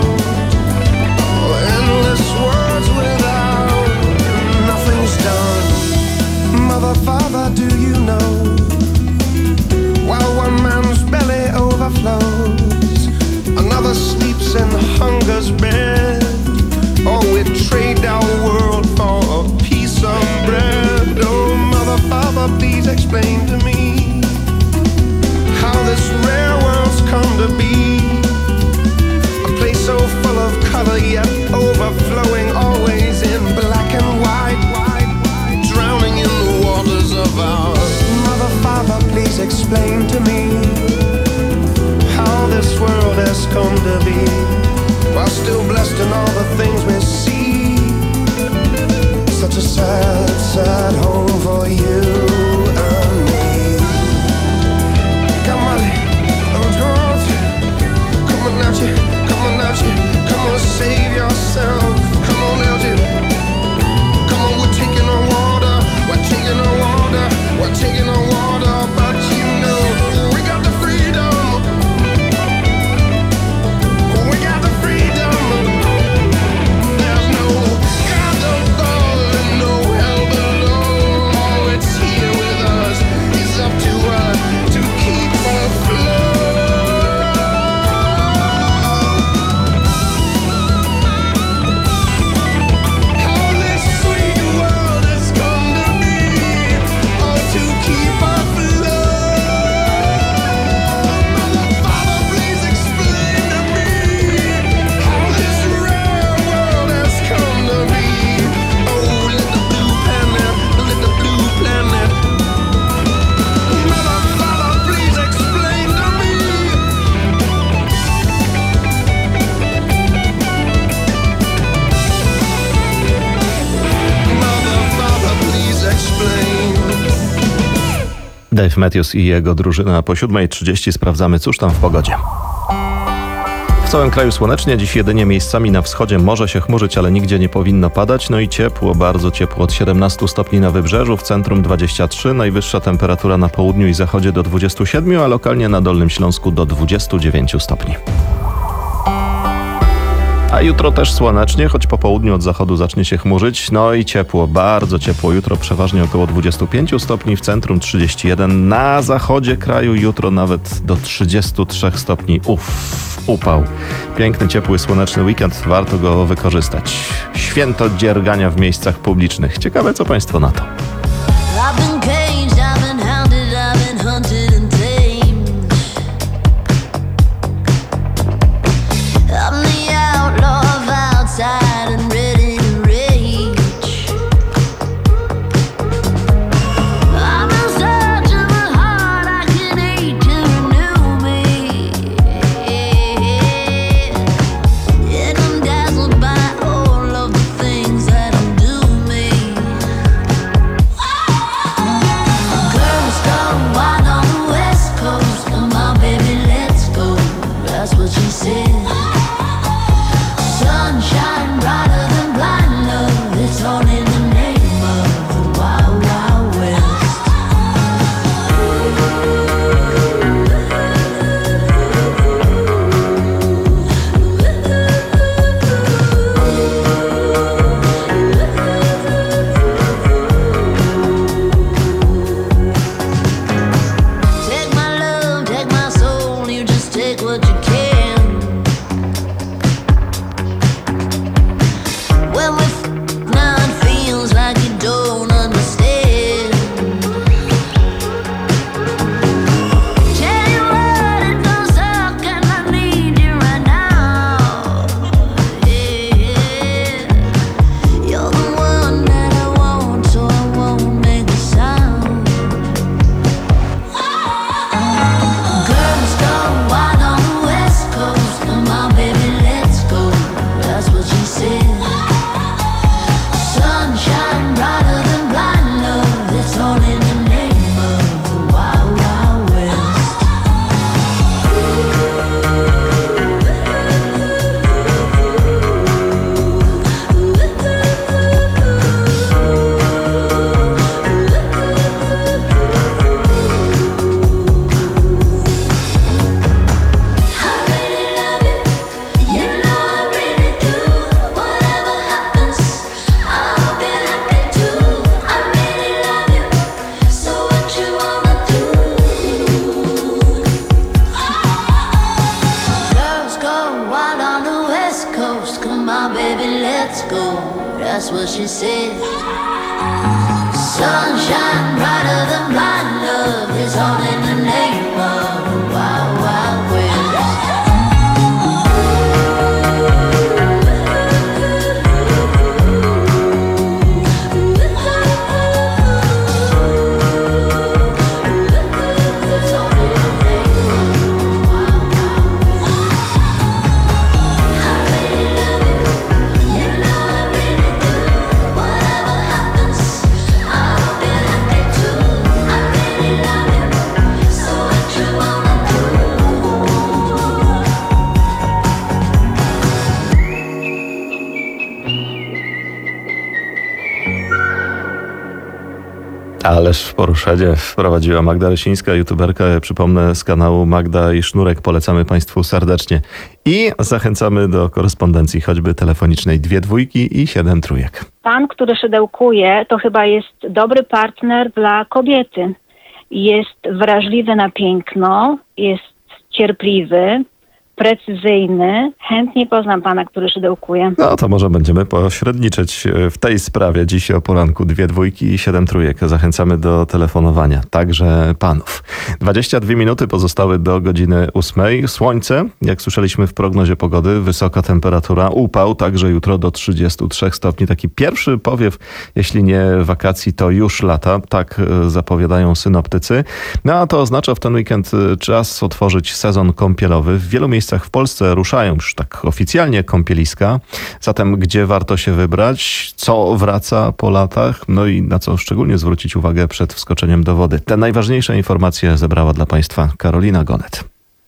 words without nothing's done. Mother, father, do you know, while one man's belly overflows, another sleeps in hunger's bed. Oh, we trade our world for a piece of bread. Oh, mother, father, please explain to me how this rare world's come to be. A place so full of color yet overflowing, always in black and white, white, white, drowning in the waters of our. Mother, father, please explain to me how this world has come to be, while still blessed in all the things we see. Such a sad, sad home for you and me. Come on, come on, now you, come on, now you, come on, save yourself. Come on, now you, come on, we're taking our water, we're taking our water, we're taking our water, but you know we got the freedom, we got the freedom. There's no God above and no hell below. Oh, it's here with us. It's up to us to keep afloat. Dave Matthews i jego drużyna. Po siódmej trzydzieści sprawdzamy, cóż tam w pogodzie. W całym kraju słonecznie, dziś jedynie miejscami na wschodzie może się chmurzyć, ale nigdzie nie powinno padać. No i ciepło, bardzo ciepło, od siedemnastu stopni na wybrzeżu, w centrum dwadzieścia trzy, najwyższa temperatura na południu i zachodzie do dwudziestu siedmiu, a lokalnie na Dolnym Śląsku do dwudziestu dziewięciu stopni. A jutro też słonecznie, choć po południu od zachodu zacznie się chmurzyć. No i ciepło, bardzo ciepło. Jutro przeważnie około dwadzieścia pięć stopni, w centrum trzydzieści jeden. Na zachodzie kraju jutro nawet do trzydzieści trzy stopni. Uff, upał. Piękny, ciepły, słoneczny weekend. Warto go wykorzystać. Święto dziergania w miejscach publicznych. Ciekawe, co państwo na to. Ależ w poruszenie wprowadziła Magda Rysińska, youtuberka, przypomnę, z kanału Magda i Sznurek. Polecamy państwu serdecznie i zachęcamy do korespondencji, choćby telefonicznej. Dwie dwójki i siedem trójek. Pan, który szydełkuje, to chyba jest dobry partner dla kobiety. Jest wrażliwy na piękno, jest cierpliwy, precyzyjny. Chętnie poznam pana, który szydełkuje. No to może będziemy pośredniczyć w tej sprawie. Dziś o poranku dwie dwójki i siedem trójek. Zachęcamy do telefonowania, także panów. dwadzieścia dwie minuty pozostały do godziny ósmej. Słońce, jak słyszeliśmy w prognozie pogody, wysoka temperatura, upał, także jutro do trzydziestu trzech stopni. Taki pierwszy powiew, jeśli nie wakacji, to już lata. Tak zapowiadają synoptycy. No a to oznacza w ten weekend czas otworzyć sezon kąpielowy. W wielu miejscach w Polsce ruszają już tak oficjalnie kąpieliska. Zatem gdzie warto się wybrać? Co wraca po latach? No i na co szczególnie zwrócić uwagę przed wskoczeniem do wody? Te najważniejsze informacje zebrała dla państwa Karolina Gonet.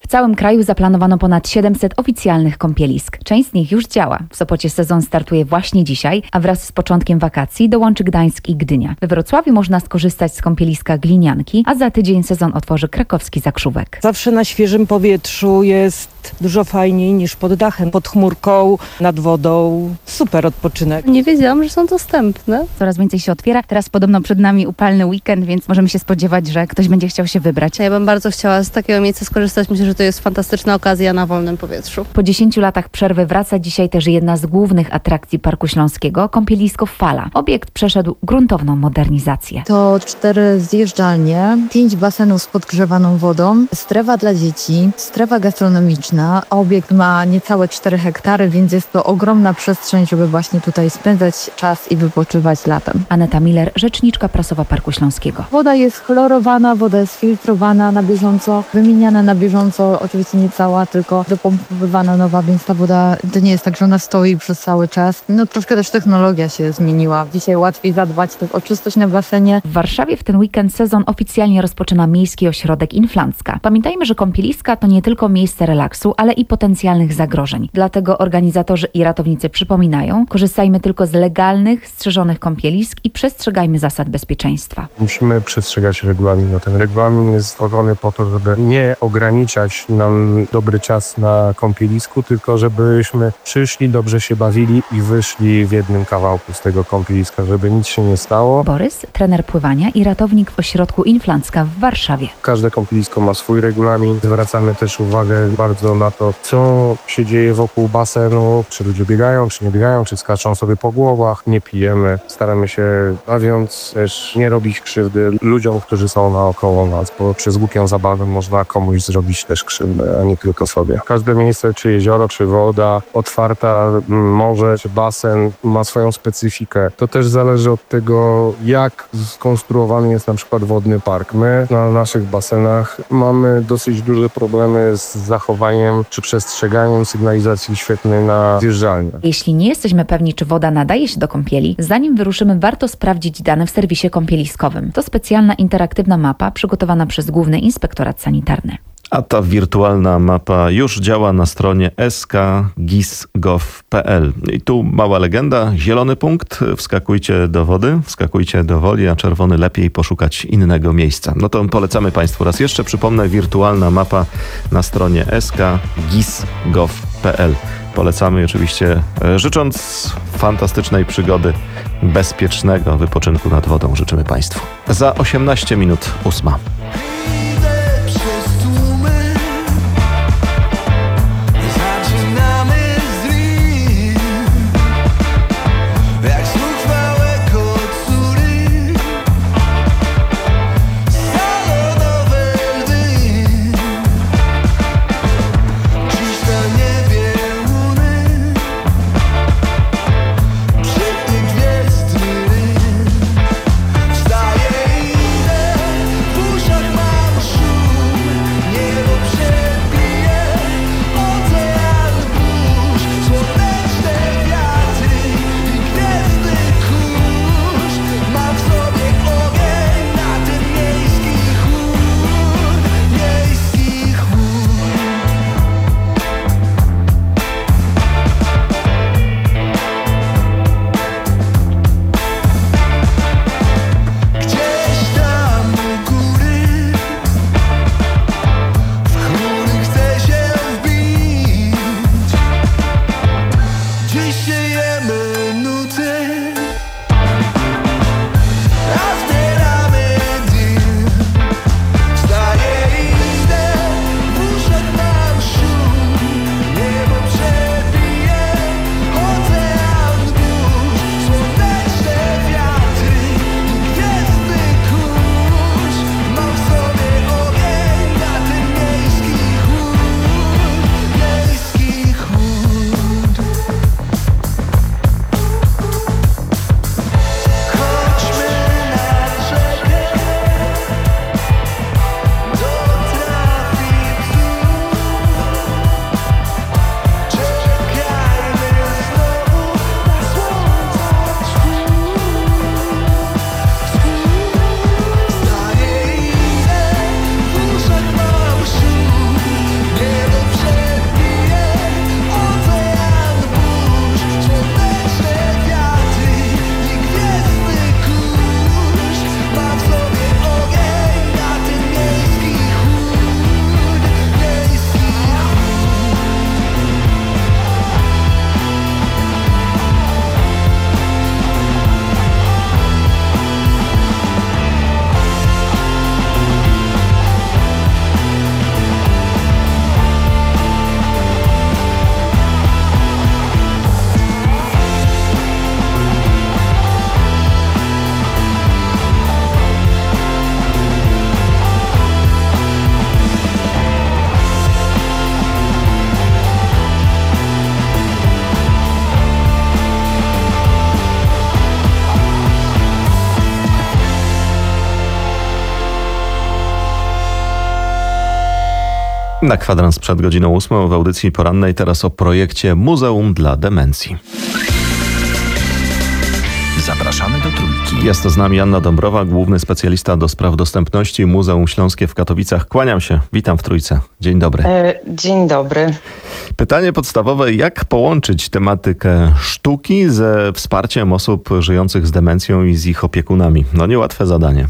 W całym kraju zaplanowano ponad siedemset oficjalnych kąpielisk. Część z nich już działa. W Sopocie sezon startuje właśnie dzisiaj, a wraz z początkiem wakacji dołączy Gdańsk i Gdynia. We Wrocławiu można skorzystać z kąpieliska Glinianki, a za tydzień sezon otworzy krakowski Zakrzówek. Zawsze na świeżym powietrzu jest dużo fajniej niż pod dachem, pod chmurką, nad wodą. Super odpoczynek. Nie wiedziałam, że są dostępne. Coraz więcej się otwiera. Teraz podobno przed nami upalny weekend, więc możemy się spodziewać, że ktoś będzie chciał się wybrać. Ja bym bardzo chciała z takiego miejsca skorzystać. Myślę, że to jest fantastyczna okazja na wolnym powietrzu. Po dziesięciu latach przerwy wraca dzisiaj też jedna z głównych atrakcji Parku Śląskiego, kąpielisko Fala. Obiekt przeszedł gruntowną modernizację. To cztery zjeżdżalnie, pięć basenów z podgrzewaną wodą, strefa dla dzieci, strefa gastronomiczna. Obiekt ma niecałe cztery hektary, więc jest to ogromna przestrzeń, żeby właśnie tutaj spędzać czas i wypoczywać latem. Aneta Miller, rzeczniczka prasowa Parku Śląskiego. Woda jest chlorowana, woda jest filtrowana na bieżąco, wymieniana na bieżąco, oczywiście nie cała, tylko dopompowywana nowa, więc ta woda, to nie jest tak, że ona stoi przez cały czas. No troszkę też technologia się zmieniła. Dzisiaj łatwiej zadbać też o czystość na basenie. W Warszawie w ten weekend sezon oficjalnie rozpoczyna Miejski Ośrodek Inflancka. Pamiętajmy, że kąpieliska to nie tylko miejsce relaksu, ale i potencjalnych zagrożeń. Dlatego organizatorzy i ratownicy przypominają, korzystajmy tylko z legalnych, strzeżonych kąpielisk i przestrzegajmy zasad bezpieczeństwa. Musimy przestrzegać regulaminu. Ten regulamin jest stworzony po to, żeby nie ograniczać nam dobry czas na kąpielisku, tylko żebyśmy przyszli, dobrze się bawili i wyszli w jednym kawałku z tego kąpieliska, żeby nic się nie stało. Borys, trener pływania i ratownik w ośrodku Inflancka w Warszawie. Każde kąpielisko ma swój regulamin. Zwracamy też uwagę bardzo na to, co się dzieje wokół basenu, czy ludzie biegają, czy nie biegają, czy skaczą sobie po głowach. Nie pijemy. Staramy się, bawiąc, też nie robić krzywdy ludziom, którzy są naokoło nas, bo przez głupią zabawę można komuś zrobić też krzywdę, a nie tylko sobie. Każde miejsce, czy jezioro, czy woda, otwarta morze, czy basen ma swoją specyfikę. To też zależy od tego, jak skonstruowany jest na przykład wodny park. My na naszych basenach mamy dosyć duże problemy z zachowaniem czy przestrzeganiem sygnalizacji świetlnej na zjeżdżalniach. Jeśli nie jesteśmy pewni, czy woda nadaje się do kąpieli, zanim wyruszymy, warto sprawdzić dane w serwisie kąpieliskowym. To specjalna interaktywna mapa przygotowana przez Główny Inspektorat Sanitarny. A ta wirtualna mapa już działa na stronie s k gis kropka gov kropka p l. I tu mała legenda, zielony punkt, wskakujcie do wody, wskakujcie do woli, a czerwony lepiej poszukać innego miejsca. No to polecamy Państwu raz jeszcze, przypomnę, wirtualna mapa na stronie s k gis kropka gov kropka p l. Polecamy oczywiście, życząc fantastycznej przygody, bezpiecznego wypoczynku nad wodą życzymy Państwu. Za osiemnaście minut ósma. Push Na kwadrans przed godziną ósmą w audycji porannej teraz o projekcie Muzeum dla Demencji. Zapraszamy do Trójki. Jest z nami Anna Dąbrowa, główny specjalista do spraw dostępności Muzeum Śląskie w Katowicach. Kłaniam się, witam w Trójce. Dzień dobry. E, dzień dobry. Pytanie podstawowe, jak połączyć tematykę sztuki ze wsparciem osób żyjących z demencją i z ich opiekunami? No niełatwe zadanie.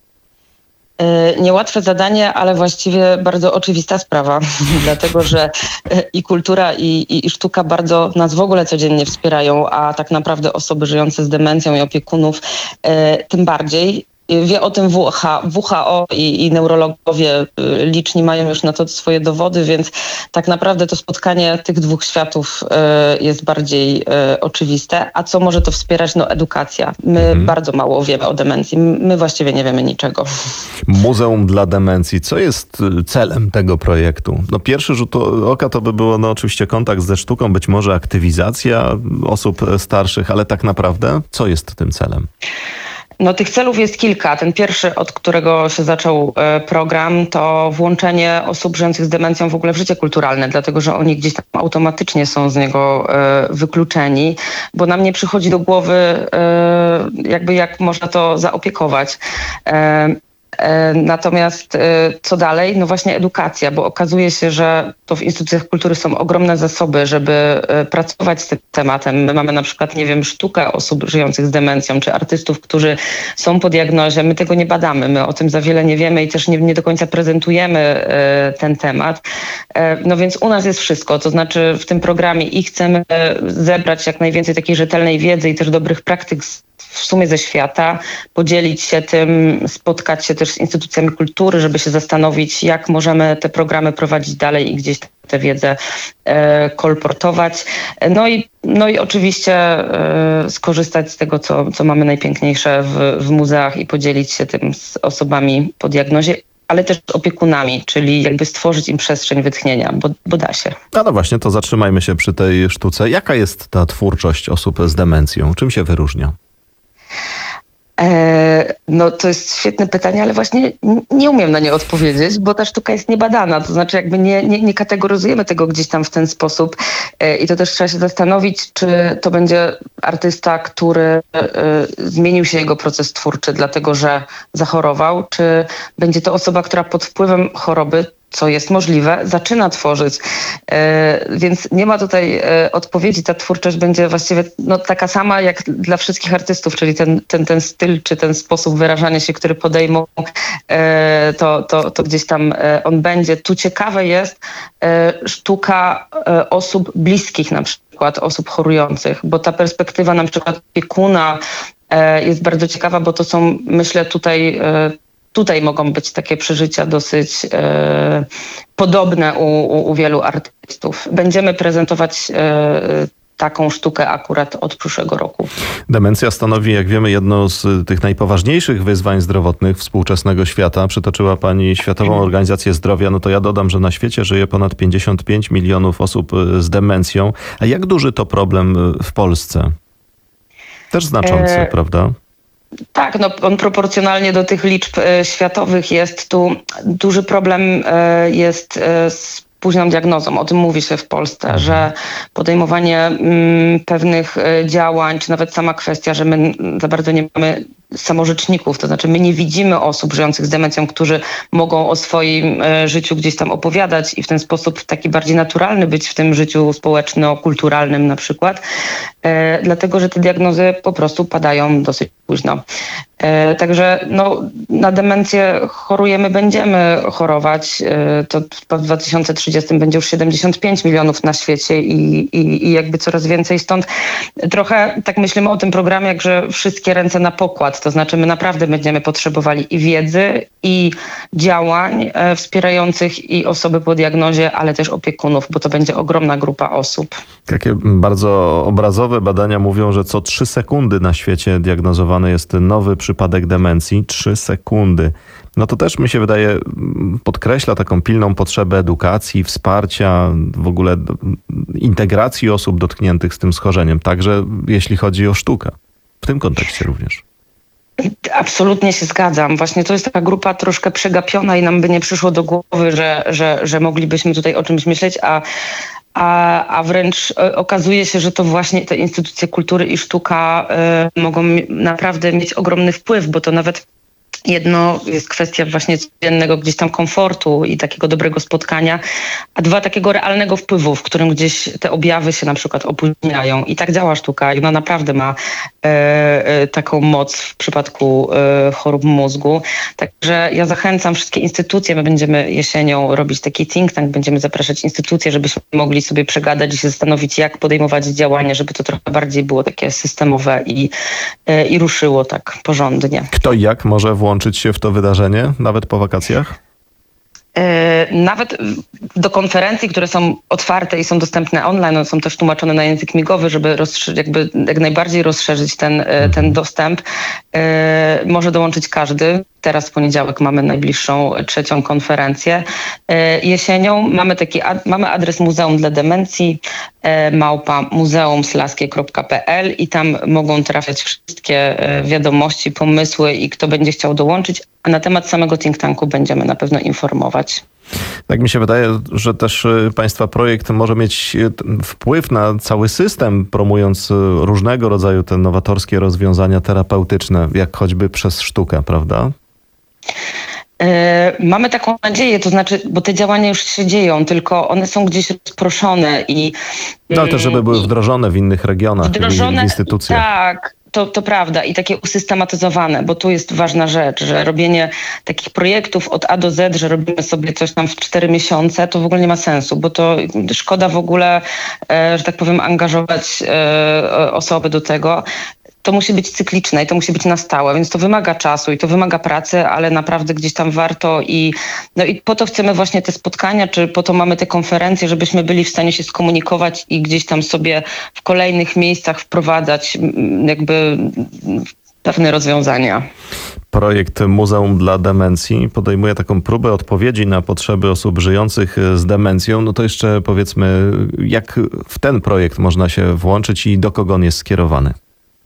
E, niełatwe zadanie, ale właściwie bardzo oczywista sprawa, dlatego że e, i kultura, i, i, i sztuka bardzo nas w ogóle codziennie wspierają, a tak naprawdę osoby żyjące z demencją i opiekunów e, tym bardziej. Wie o tym W H, W H O i, i neurologowie liczni mają już na to swoje dowody, więc tak naprawdę to spotkanie tych dwóch światów y, jest bardziej y, oczywiste. A co może to wspierać? No edukacja. My mhm. bardzo mało wiemy o demencji. My właściwie nie wiemy niczego. Muzeum dla Demencji. Co jest celem tego projektu? No pierwszy rzut oka to by było no oczywiście kontakt ze sztuką, być może aktywizacja osób starszych, ale tak naprawdę co jest tym celem? No tych celów jest kilka. Ten pierwszy, od którego się zaczął e, program, to włączenie osób żyjących z demencją w ogóle w życie kulturalne, dlatego że oni gdzieś tam automatycznie są z niego e, wykluczeni, bo nam nie przychodzi do głowy e, jakby jak można to zaopiekować. E, Natomiast co dalej? No właśnie edukacja, bo okazuje się, że to w instytucjach kultury są ogromne zasoby, żeby pracować z tym tematem. My mamy na przykład, nie wiem, sztukę osób żyjących z demencją, czy artystów, którzy są po diagnozie. My tego nie badamy, my o tym za wiele nie wiemy i też nie, nie do końca prezentujemy ten temat. No więc u nas jest wszystko, to znaczy w tym programie i chcemy zebrać jak najwięcej takiej rzetelnej wiedzy i też dobrych praktyk w sumie ze świata, podzielić się tym, spotkać się też z instytucjami kultury, żeby się zastanowić, jak możemy te programy prowadzić dalej i gdzieś tę wiedzę e, kolportować. No i, no i oczywiście e, skorzystać z tego, co, co mamy najpiękniejsze w, w muzeach i podzielić się tym z osobami po diagnozie, ale też z opiekunami, czyli jakby stworzyć im przestrzeń wytchnienia, bo, bo da się. No, no właśnie, to zatrzymajmy się przy tej sztuce. Jaka jest ta twórczość osób z demencją? Czym się wyróżnia? E, no to jest świetne pytanie, ale właśnie nie umiem na nie odpowiedzieć, bo ta sztuka jest niebadana, to znaczy jakby nie, nie, nie kategoryzujemy tego gdzieś tam w ten sposób e, i to też trzeba się zastanowić, czy to będzie artysta, który e, zmienił się jego proces twórczy, dlatego że zachorował, czy będzie to osoba, która pod wpływem choroby, co jest możliwe, zaczyna tworzyć. E, więc nie ma tutaj e, odpowiedzi. Ta twórczość będzie właściwie no, taka sama jak dla wszystkich artystów, czyli ten, ten, ten styl, czy ten sposób wyrażania się, który podejmą, e, to, to, to gdzieś tam e, on będzie. Tu ciekawe jest e, sztuka e, osób bliskich, na przykład osób chorujących, bo ta perspektywa na przykład opiekuna e, jest bardzo ciekawa, bo to są, myślę, tutaj e, Tutaj mogą być takie przeżycia dosyć e, podobne u, u, u wielu artystów. Będziemy prezentować e, taką sztukę akurat od przyszłego roku. Demencja stanowi, jak wiemy, jedno z tych najpoważniejszych wyzwań zdrowotnych współczesnego świata. Przytoczyła Pani Światową Organizację Zdrowia. No to ja dodam, że na świecie żyje ponad pięćdziesiąt pięć milionów osób z demencją. A jak duży to problem w Polsce? Też znaczący, e... prawda? Tak, no on proporcjonalnie do tych liczb e, światowych jest tu duży problem e, jest e, z późną diagnozą. O tym mówi się w Polsce, że podejmowanie mm, pewnych e, działań, czy nawet sama kwestia, że my za bardzo nie mamy samorzeczników, to znaczy my nie widzimy osób żyjących z demencją, którzy mogą o swoim e, życiu gdzieś tam opowiadać i w ten sposób taki bardziej naturalny być w tym życiu społeczno-kulturalnym na przykład, e, dlatego że te diagnozy po prostu padają dosyć późno. E, także no, na demencję chorujemy, będziemy chorować. E, to w dwa tysiące trzydziestym będzie już siedemdziesiąt pięć milionów na świecie i, i, i jakby coraz więcej. Stąd trochę tak myślimy o tym programie, jak że wszystkie ręce na pokład. To znaczy my naprawdę będziemy potrzebowali i wiedzy, i działań e, wspierających i osoby po diagnozie, ale też opiekunów, bo to będzie ogromna grupa osób. Takie bardzo obrazowe badania mówią, że co trzy sekundy na świecie diagnozowany jest nowy przypadek demencji. Trzy sekundy. No to też mi się wydaje podkreśla taką pilną potrzebę edukacji, wsparcia, w ogóle integracji osób dotkniętych z tym schorzeniem, także jeśli chodzi o sztukę. W tym kontekście również. Absolutnie się zgadzam. Właśnie to jest taka grupa troszkę przegapiona i nam by nie przyszło do głowy, że, że, że moglibyśmy tutaj o czymś myśleć, a, a, a wręcz okazuje się, że to właśnie te instytucje kultury i sztuka y, mogą naprawdę mieć ogromny wpływ, bo to nawet jedno jest kwestia właśnie codziennego gdzieś tam komfortu i takiego dobrego spotkania, a dwa takiego realnego wpływu, w którym gdzieś te objawy się na przykład opóźniają. I tak działa sztuka i ona naprawdę ma e, e, taką moc w przypadku e, chorób mózgu. Także ja zachęcam wszystkie instytucje, my będziemy jesienią robić taki think tank, będziemy zapraszać instytucje, żebyśmy mogli sobie przegadać i się zastanowić, jak podejmować działania, żeby to trochę bardziej było takie systemowe i, e, i ruszyło tak porządnie. Kto i jak może włączyć się w to wydarzenie, nawet po wakacjach? Nawet do konferencji, które są otwarte i są dostępne online, one są też tłumaczone na język migowy, żeby rozszy- jakby jak najbardziej rozszerzyć ten, ten dostęp, może dołączyć każdy. Teraz w poniedziałek mamy najbliższą trzecią konferencję. Jesienią mamy taki ad- mamy adres Muzeum dla Demencji, małpa muzeum slaskie kropka p l i tam mogą trafiać wszystkie wiadomości, pomysły i kto będzie chciał dołączyć, a na temat samego think tanku będziemy na pewno informować. Tak mi się wydaje, że też Państwa projekt może mieć wpływ na cały system, promując różnego rodzaju te nowatorskie rozwiązania terapeutyczne, jak choćby przez sztukę, prawda? Mamy taką nadzieję, to znaczy, bo te działania już się dzieją, tylko one są gdzieś rozproszone i... No ale też, żeby były wdrożone w innych regionach, wdrożone, w instytucjach. Tak, to, to prawda i takie usystematyzowane, bo tu jest ważna rzecz, że robienie takich projektów od A do Z, że robimy sobie coś tam w cztery miesiące, to w ogóle nie ma sensu, bo to szkoda w ogóle, że tak powiem, angażować osoby do tego. To musi być cykliczne i to musi być na stałe, więc to wymaga czasu i to wymaga pracy, ale naprawdę gdzieś tam warto i, no i po to chcemy właśnie te spotkania, czy po to mamy te konferencje, żebyśmy byli w stanie się skomunikować i gdzieś tam sobie w kolejnych miejscach wprowadzać jakby pewne rozwiązania. Projekt Muzeum dla Demencji podejmuje taką próbę odpowiedzi na potrzeby osób żyjących z demencją. No to jeszcze powiedzmy, jak w ten projekt można się włączyć i do kogo on jest skierowany?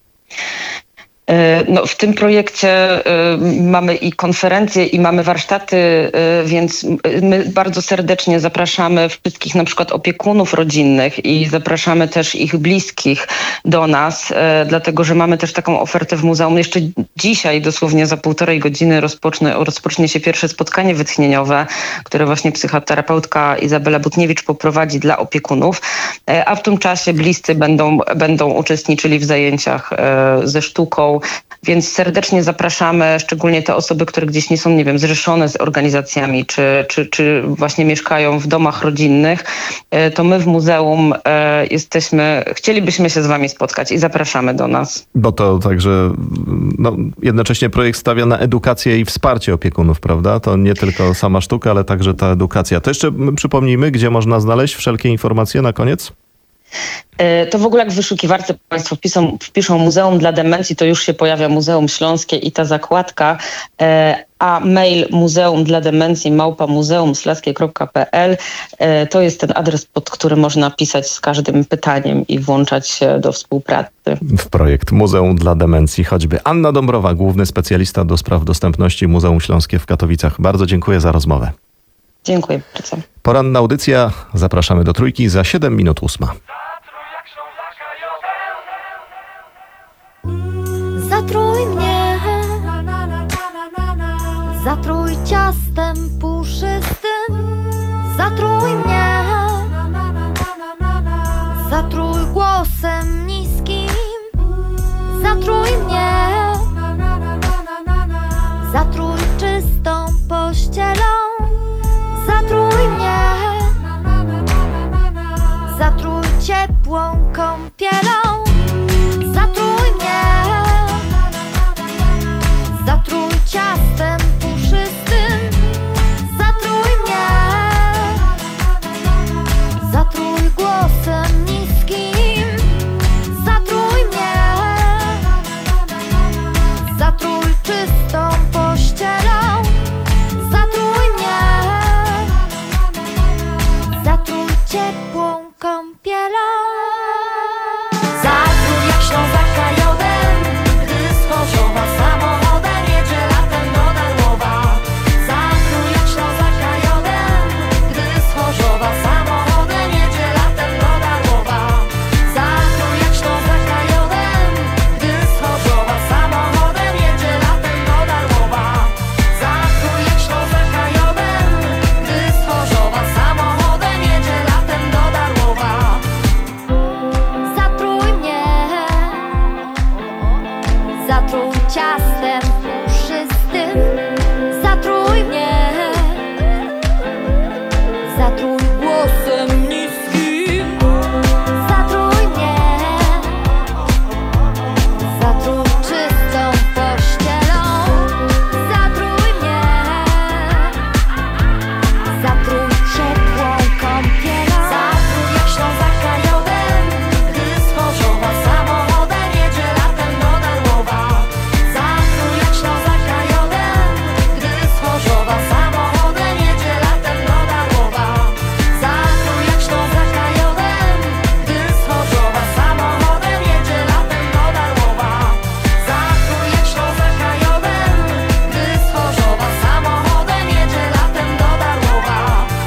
No, w tym projekcie y, mamy i konferencje, i mamy warsztaty, y, więc my bardzo serdecznie zapraszamy wszystkich na przykład opiekunów rodzinnych i zapraszamy też ich bliskich do nas, y, dlatego że mamy też taką ofertę w muzeum. Jeszcze dzisiaj, dosłownie za półtorej godziny rozpocznie, rozpocznie się pierwsze spotkanie wytchnieniowe, które właśnie psychoterapeutka Izabela Butniewicz poprowadzi dla opiekunów, y, a w tym czasie bliscy będą, będą uczestniczyli w zajęciach y, ze sztuką. Więc serdecznie zapraszamy, szczególnie te osoby, które gdzieś nie są, nie wiem, zrzeszone z organizacjami, czy, czy, czy właśnie mieszkają w domach rodzinnych, to my w muzeum jesteśmy, chcielibyśmy się z wami spotkać i zapraszamy do nas. Bo to także no, jednocześnie projekt stawia na edukację i wsparcie opiekunów, prawda? To nie tylko sama sztuka, ale także ta edukacja. To jeszcze przypomnijmy, gdzie można znaleźć wszelkie informacje na koniec? To w ogóle jak w wyszukiwarce Państwo wpiszą, wpiszą Muzeum dla Demencji, to już się pojawia Muzeum Śląskie i ta zakładka, a mail muzeum dla demencji małpa muzeum slaskie kropka p l to jest ten adres, pod który można pisać z każdym pytaniem i włączać się do współpracy. W projekt Muzeum dla Demencji choćby. Anna Dąbrowa, główny specjalista do spraw dostępności Muzeum Śląskie w Katowicach. Bardzo dziękuję za rozmowę. Dziękuję bardzo. Poranna audycja. Zapraszamy do Trójki za siedem minut ósma. Zatrój mnie, zatrój ciastem puszystym, zatrój mnie, zatrój głosem niskim, zatrój mnie, zatrój czystą pościelą, zatrój mnie, zatrój ciepłą kąpielą, zatrój mnie, zatrój ciastem puszystym, zatrój mnie, zatrój głosem niskim, zatrój mnie, Zatruj ciastem puszystym, zatruj mnie. Zatruj głosem niskim, zatruj mnie. Zatruj czystą pościelą, zatruj mnie. Zatruj ciepłą kąpielą, zatruj jak Ślązaka jodem, gdy z Chorzowa samochodem jedzie latem do Darłowa. Zatruj jak Ślązaka jodem, gdy z Chorzowa samochodem jedzie latem do Darłowa. Zatruj jak Ślązaka jodem, gdy z Chorzowa samochodem jedzie latem do Darłowa. Zatruj jak Ślązaka jodem, gdy z Chorzowa samochodem jedzie latem do Darłowa.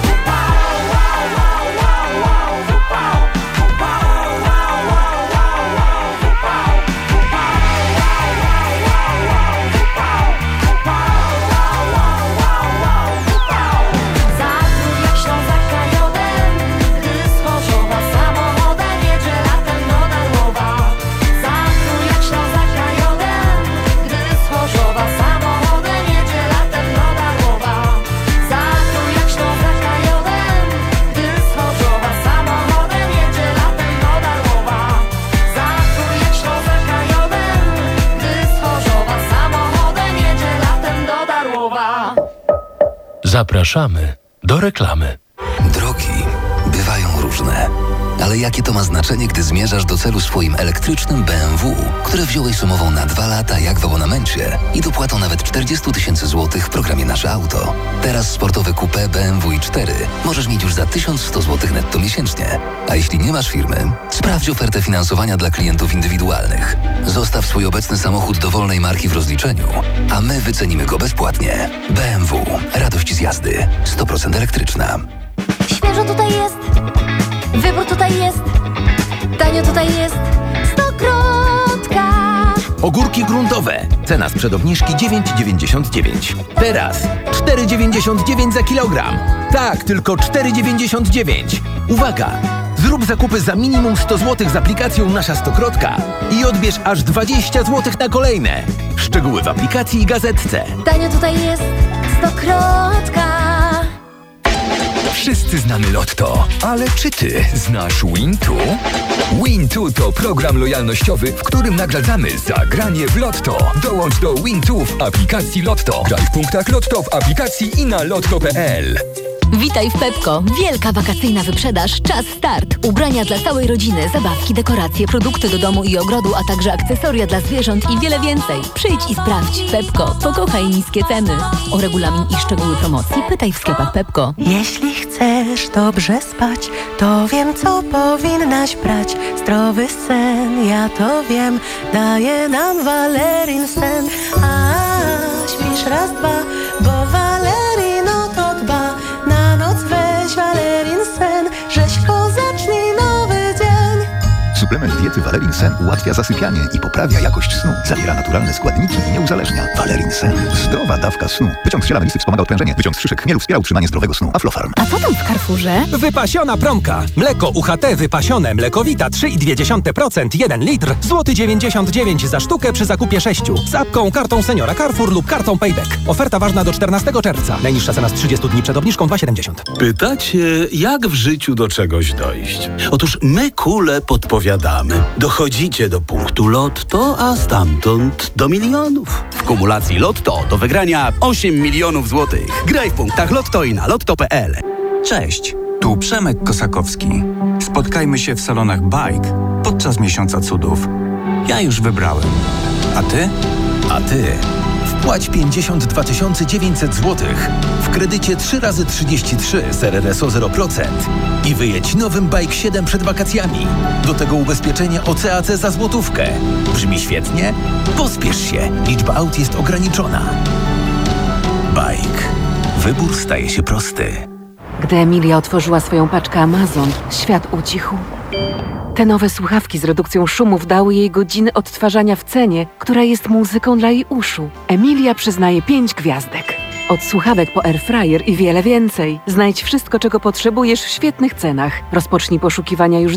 Zatruj jak Ślązaka jodem, gdy z Chorzowa samochodem jedzie latem do Darłowa. Zatruj jak Ślązaka jodem, gdy z Chorzowa samochodem jedzie latem do Darłowa. Zatruj jak Ślązaka jodem, gdy z Chorzowa samochodem jedzie latem do Darłowa. Zatruj jak Ślązaka jodem, gdy z Chorzowa samochodem jedzie latem do Darłowa. Zapraszamy do reklamy. Drogi bywają różne, ale jakie to ma znaczenie, gdy zmierzasz do celu swoim elektrycznym B M W, które wziąłeś sumową na dwa lata jak w abonamencie i dopłatą nawet czterdzieści tysięcy złotych w programie Nasze Auto. Teraz sportowe coupé B M W i cztery możesz mieć już za tysiąc sto złotych netto miesięcznie. A jeśli nie masz firmy, sprawdź ofertę finansowania dla klientów indywidualnych. Zostaw swój obecny samochód dowolnej marki w rozliczeniu, a my wycenimy go bezpłatnie. B M W. Radość z jazdy. sto procent elektryczna. Świeżo tutaj jest, wybór tutaj jest, tanio tutaj jest, Stokrotka. Ogórki gruntowe. Cena sprzed obniżki dziewięć dziewięćdziesiąt dziewięć. Teraz cztery dziewięćdziesiąt dziewięć za kilogram. Tak, tylko cztery dziewięćdziesiąt dziewięć. Uwaga! Zrób zakupy za minimum sto złotych z aplikacją Nasza Stokrotka i odbierz aż dwadzieścia złotych na kolejne. Szczegóły w aplikacji i gazetce. Tanio tutaj jest, Stokrotka. Wszyscy znamy Lotto, ale czy ty znasz Wintu? Wintu to program lojalnościowy, w którym nagradzamy za granie w Lotto. Dołącz do Wintu w aplikacji Lotto. Graj w punktach Lotto w aplikacji i na lotto kropka pe el. Witaj w Pepko. Wielka wakacyjna wyprzedaż. Czas start. Ubrania dla całej rodziny, zabawki, dekoracje, produkty do domu i ogrodu, a także akcesoria dla zwierząt i wiele więcej. Przyjdź i sprawdź. Pepko. Pokochaj niskie ceny. O regulamin i szczegóły promocji pytaj w sklepach Pepko. Jeśli chcesz dobrze spać, to wiem, co powinnaś brać. Zdrowy sen, ja to wiem, daje nam Valerin sen. A śpisz raz, dwa, bo Valerin o to dba. Na noc weź Valerin sen, rzeźko zacznij nowy dzień. Suplement diety Valerin Sen ułatwia zasypianie i poprawia jakość snu. Zawiera naturalne składniki i nie uzależnia. Valerin Sen. Zdrowa dawka snu. Wyciąg z ziela melisy wspomaga odprężenie. Wyciąg z szyszek chmielu wspiera utrzymanie zdrowego snu. Aflofarm. A co tam w Carrefourze? Wypasiona promka. Mleko U H T wypasione Mlekowita trzy i dwie dziesiąte procent jeden litr. Złoty dziewięćdziesiąt dziewięć za sztukę przy zakupie sześciu. Z apką, kartą Seniora Carrefour lub kartą Payback. Oferta ważna do czternastego czerwca. Najniższa cena z trzydziestu dni przed obniżką dwa siedemdziesiąt. Pytacie, jak w życiu do czegoś dojść? Otóż my kule podpowiadamy. Dochodzicie do punktu Lotto, a stamtąd do milionów. W kumulacji Lotto do wygrania osiem milionów złotych. Graj w punktach Lotto i na lotto kropka pe el. Cześć, tu Przemek Kosakowski. Spotkajmy się w salonach Bike podczas Miesiąca Cudów. Ja już wybrałem. A ty? A ty? Wpłać pięćdziesiąt dwa tysiące dziewięćset złotych w kredycie trzy razy trzydzieści trzy z R R S O zero procent i wyjedź nowym Bike siedem przed wakacjami. Do tego ubezpieczenie O C A C za złotówkę. Brzmi świetnie? Pospiesz się. Liczba aut jest ograniczona. Bike. Wybór staje się prosty. Gdy Emilia otworzyła swoją paczkę Amazon, świat ucichł. Te nowe słuchawki z redukcją szumów dały jej godziny odtwarzania w cenie, która jest muzyką dla jej uszu. Emilia przyznaje pięć gwiazdek. Od słuchawek po airfryer i wiele więcej. Znajdź wszystko, czego potrzebujesz w świetnych cenach. Rozpocznij poszukiwania już